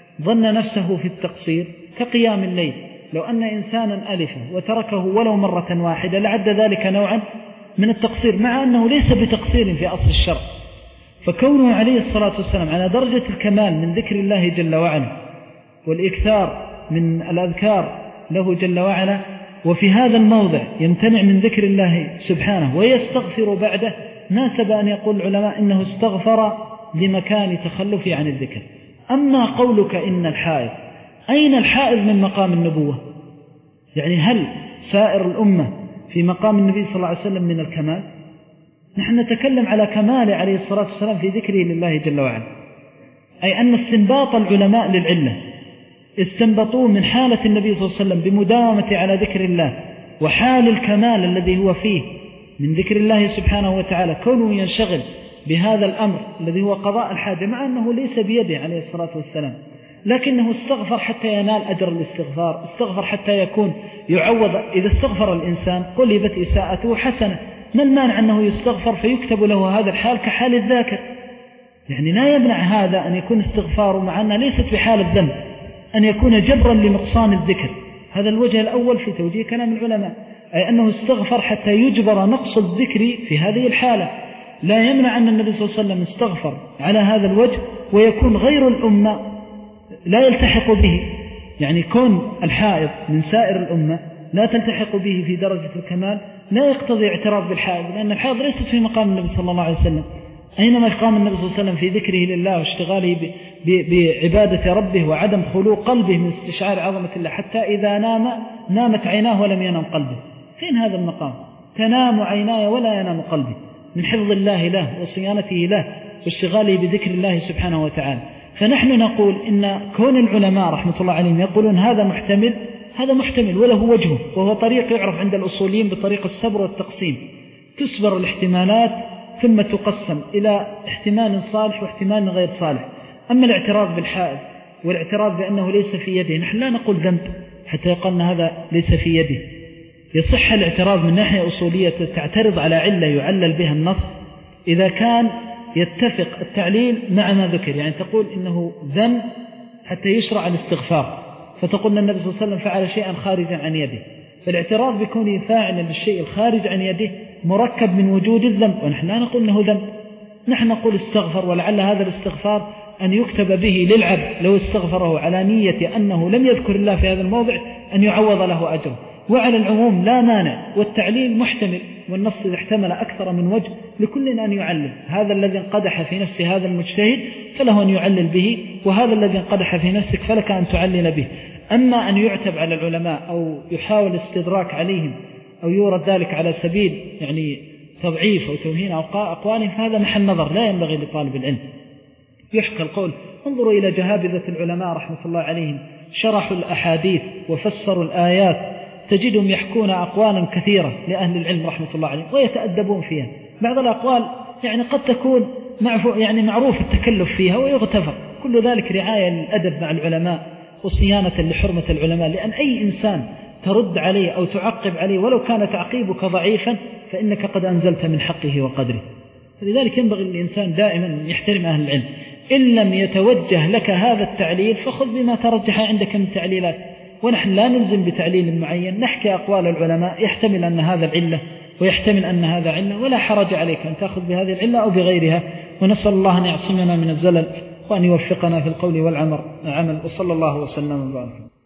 ظن نفسه في التقصير كقيام الليل، لو أن إنسانا ألفه وتركه ولو مرة واحدة لعد ذلك نوعا من التقصير، مع أنه ليس بتقصير في أصل الشرع. فكونه عليه الصلاة والسلام على درجة الكمال من ذكر الله جل وعلا والإكثار من الأذكار له جل وعلا، وفي هذا الموضع يمتنع من ذكر الله سبحانه ويستغفر بعده، ناسب أن يقول العلماء إنه استغفر لمكان تخلفه عن الذكر. أما قولك إن الحائض، أين الحائض من مقام النبوة؟ يعني هل سائر الأمة في مقام النبي صلى الله عليه وسلم من الكمال؟ نحن نتكلم على كمال عليه الصلاة والسلام في ذكره لله جل وعلا، أي أن استنباط العلماء للعلة استنبطوه من حالة النبي صلى الله عليه وسلم بمداومة على ذكر الله، وحال الكمال الذي هو فيه من ذكر الله سبحانه وتعالى، كونه ينشغل بهذا الأمر الذي هو قضاء الحاجة، مع أنه ليس بيده عليه الصلاة والسلام، لكنه استغفر حتى ينال أجر الاستغفار، استغفر حتى يكون يعوض. إذا استغفر الإنسان قلبت إساءته حسنة، ما المانع أنه يستغفر فيكتب له هذا الحال كحال الذاكر؟ يعني لا يمنع هذا أن يكون استغفاره مع أنها ليست بحال الذنب، أن يكون جبرا لنقصان الذكر. هذا الوجه الأول في توجيه كلام العلماء، أي أنه استغفر حتى يجبر نقص الذكر في هذه الحالة. لا يمنع أن النبي صلى الله عليه وسلم استغفر على هذا الوجه ويكون غير الأمة لا يلتحق به، يعني كون الحائض من سائر الأمة لا تلتحق به في درجة الكمال لا يقتضي اعتراف بالحائض، لأن الحائض ليست في مقام النبي صلى الله عليه وسلم. أينما قام النبي صلى الله عليه وسلم في ذكره لله واشتغاله بعبادة ربه وعدم خلو قلبه من استشعار عظمة الله، حتى إذا نام نامت عيناه ولم ينام قلبه. فين هذا المقام؟ تنام عيناي ولا ينام قلبي، من حفظ الله له وصيانته له واشتغاله بذكر الله سبحانه وتعالى. فنحن نقول إن كون العلماء رحمة الله عليهم يقولون هذا محتمل، هذا محتمل وله وجهه، وهو طريق يعرف عند الأصوليين بطريق السبر والتقسيم. تسبر الاحتمالات ثم تقسم إلى احتمال صالح واحتمال غير صالح. أما الاعتراف بالحائض والاعتراف بأنه ليس في يده، نحن لا نقول ذنب حتى يقال هذا ليس في يده. يصح الاعتراف من ناحية أصولية، تعترض على علة يعلل بها النص إذا كان يتفق التعليل مع ما ذكر، يعني تقول إنه ذنب حتى يشرع الاستغفار، فتقول أن النبي صلى الله عليه وسلم فعل شيئا خارجا عن يده، فالاعتراف بكونه فاعلا للشيء الخارج عن يده مركب من وجود الذنب، ونحن لا نقول أنه ذنب، نحن نقول استغفر، ولعل هذا الاستغفار أن يكتب به للعبد لو استغفره على نية أنه لم يذكر الله في هذا الموضع أن يعوض له أجره. وعلى العموم لا مانع، والتعليل محتمل، والنص إذا احتمل أكثر من وجه لكل أن يعلل. هذا الذي انقدح في نفس هذا المجتهد فله أن يعلل به، وهذا الذي انقدح في نفسك فلك أن تعلل به. أما أن يعتب على العلماء أو يحاول استدراك عليهم أو يورد ذلك على سبيل يعني تضعيف أو توهين أقوالهم، فهذا محل نظر لا ينبغي لطالب العلم. يحكى القول، انظروا إلى جهابذة العلماء رحمة الله عليهم، شرحوا الأحاديث وفسروا الآيات، تجدهم يحكون أقوالا كثيرة لأهل العلم رحمة الله عليهم ويتأدبون فيها. بعض الأقوال يعني قد تكون يعني معروف التكلف فيها ويغتفر، كل ذلك رعاية للأدب مع العلماء وصيانة لحرمة العلماء، لأن أي إنسان ترد عليه أو تعقب عليه ولو كان تعقيبك ضعيفا فإنك قد أنزلت من حقه وقدره. فلذلك ينبغي للإنسان دائما يحترم أهل العلم. إن لم يتوجه لك هذا التعليل فخذ بما ترجح عندك من تعليلات، ونحن لا نلزم بتعليل معين، نحكي أقوال العلماء يحتمل أن هذا العلة ويحتمل أن هذا علة، ولا حرج عليك أن تأخذ بهذه العلة أو بغيرها. ونسأل الله أن يعصمنا من الزلل وأن يوفقنا في القول والعمل، وصلى الله وسلم وبارك.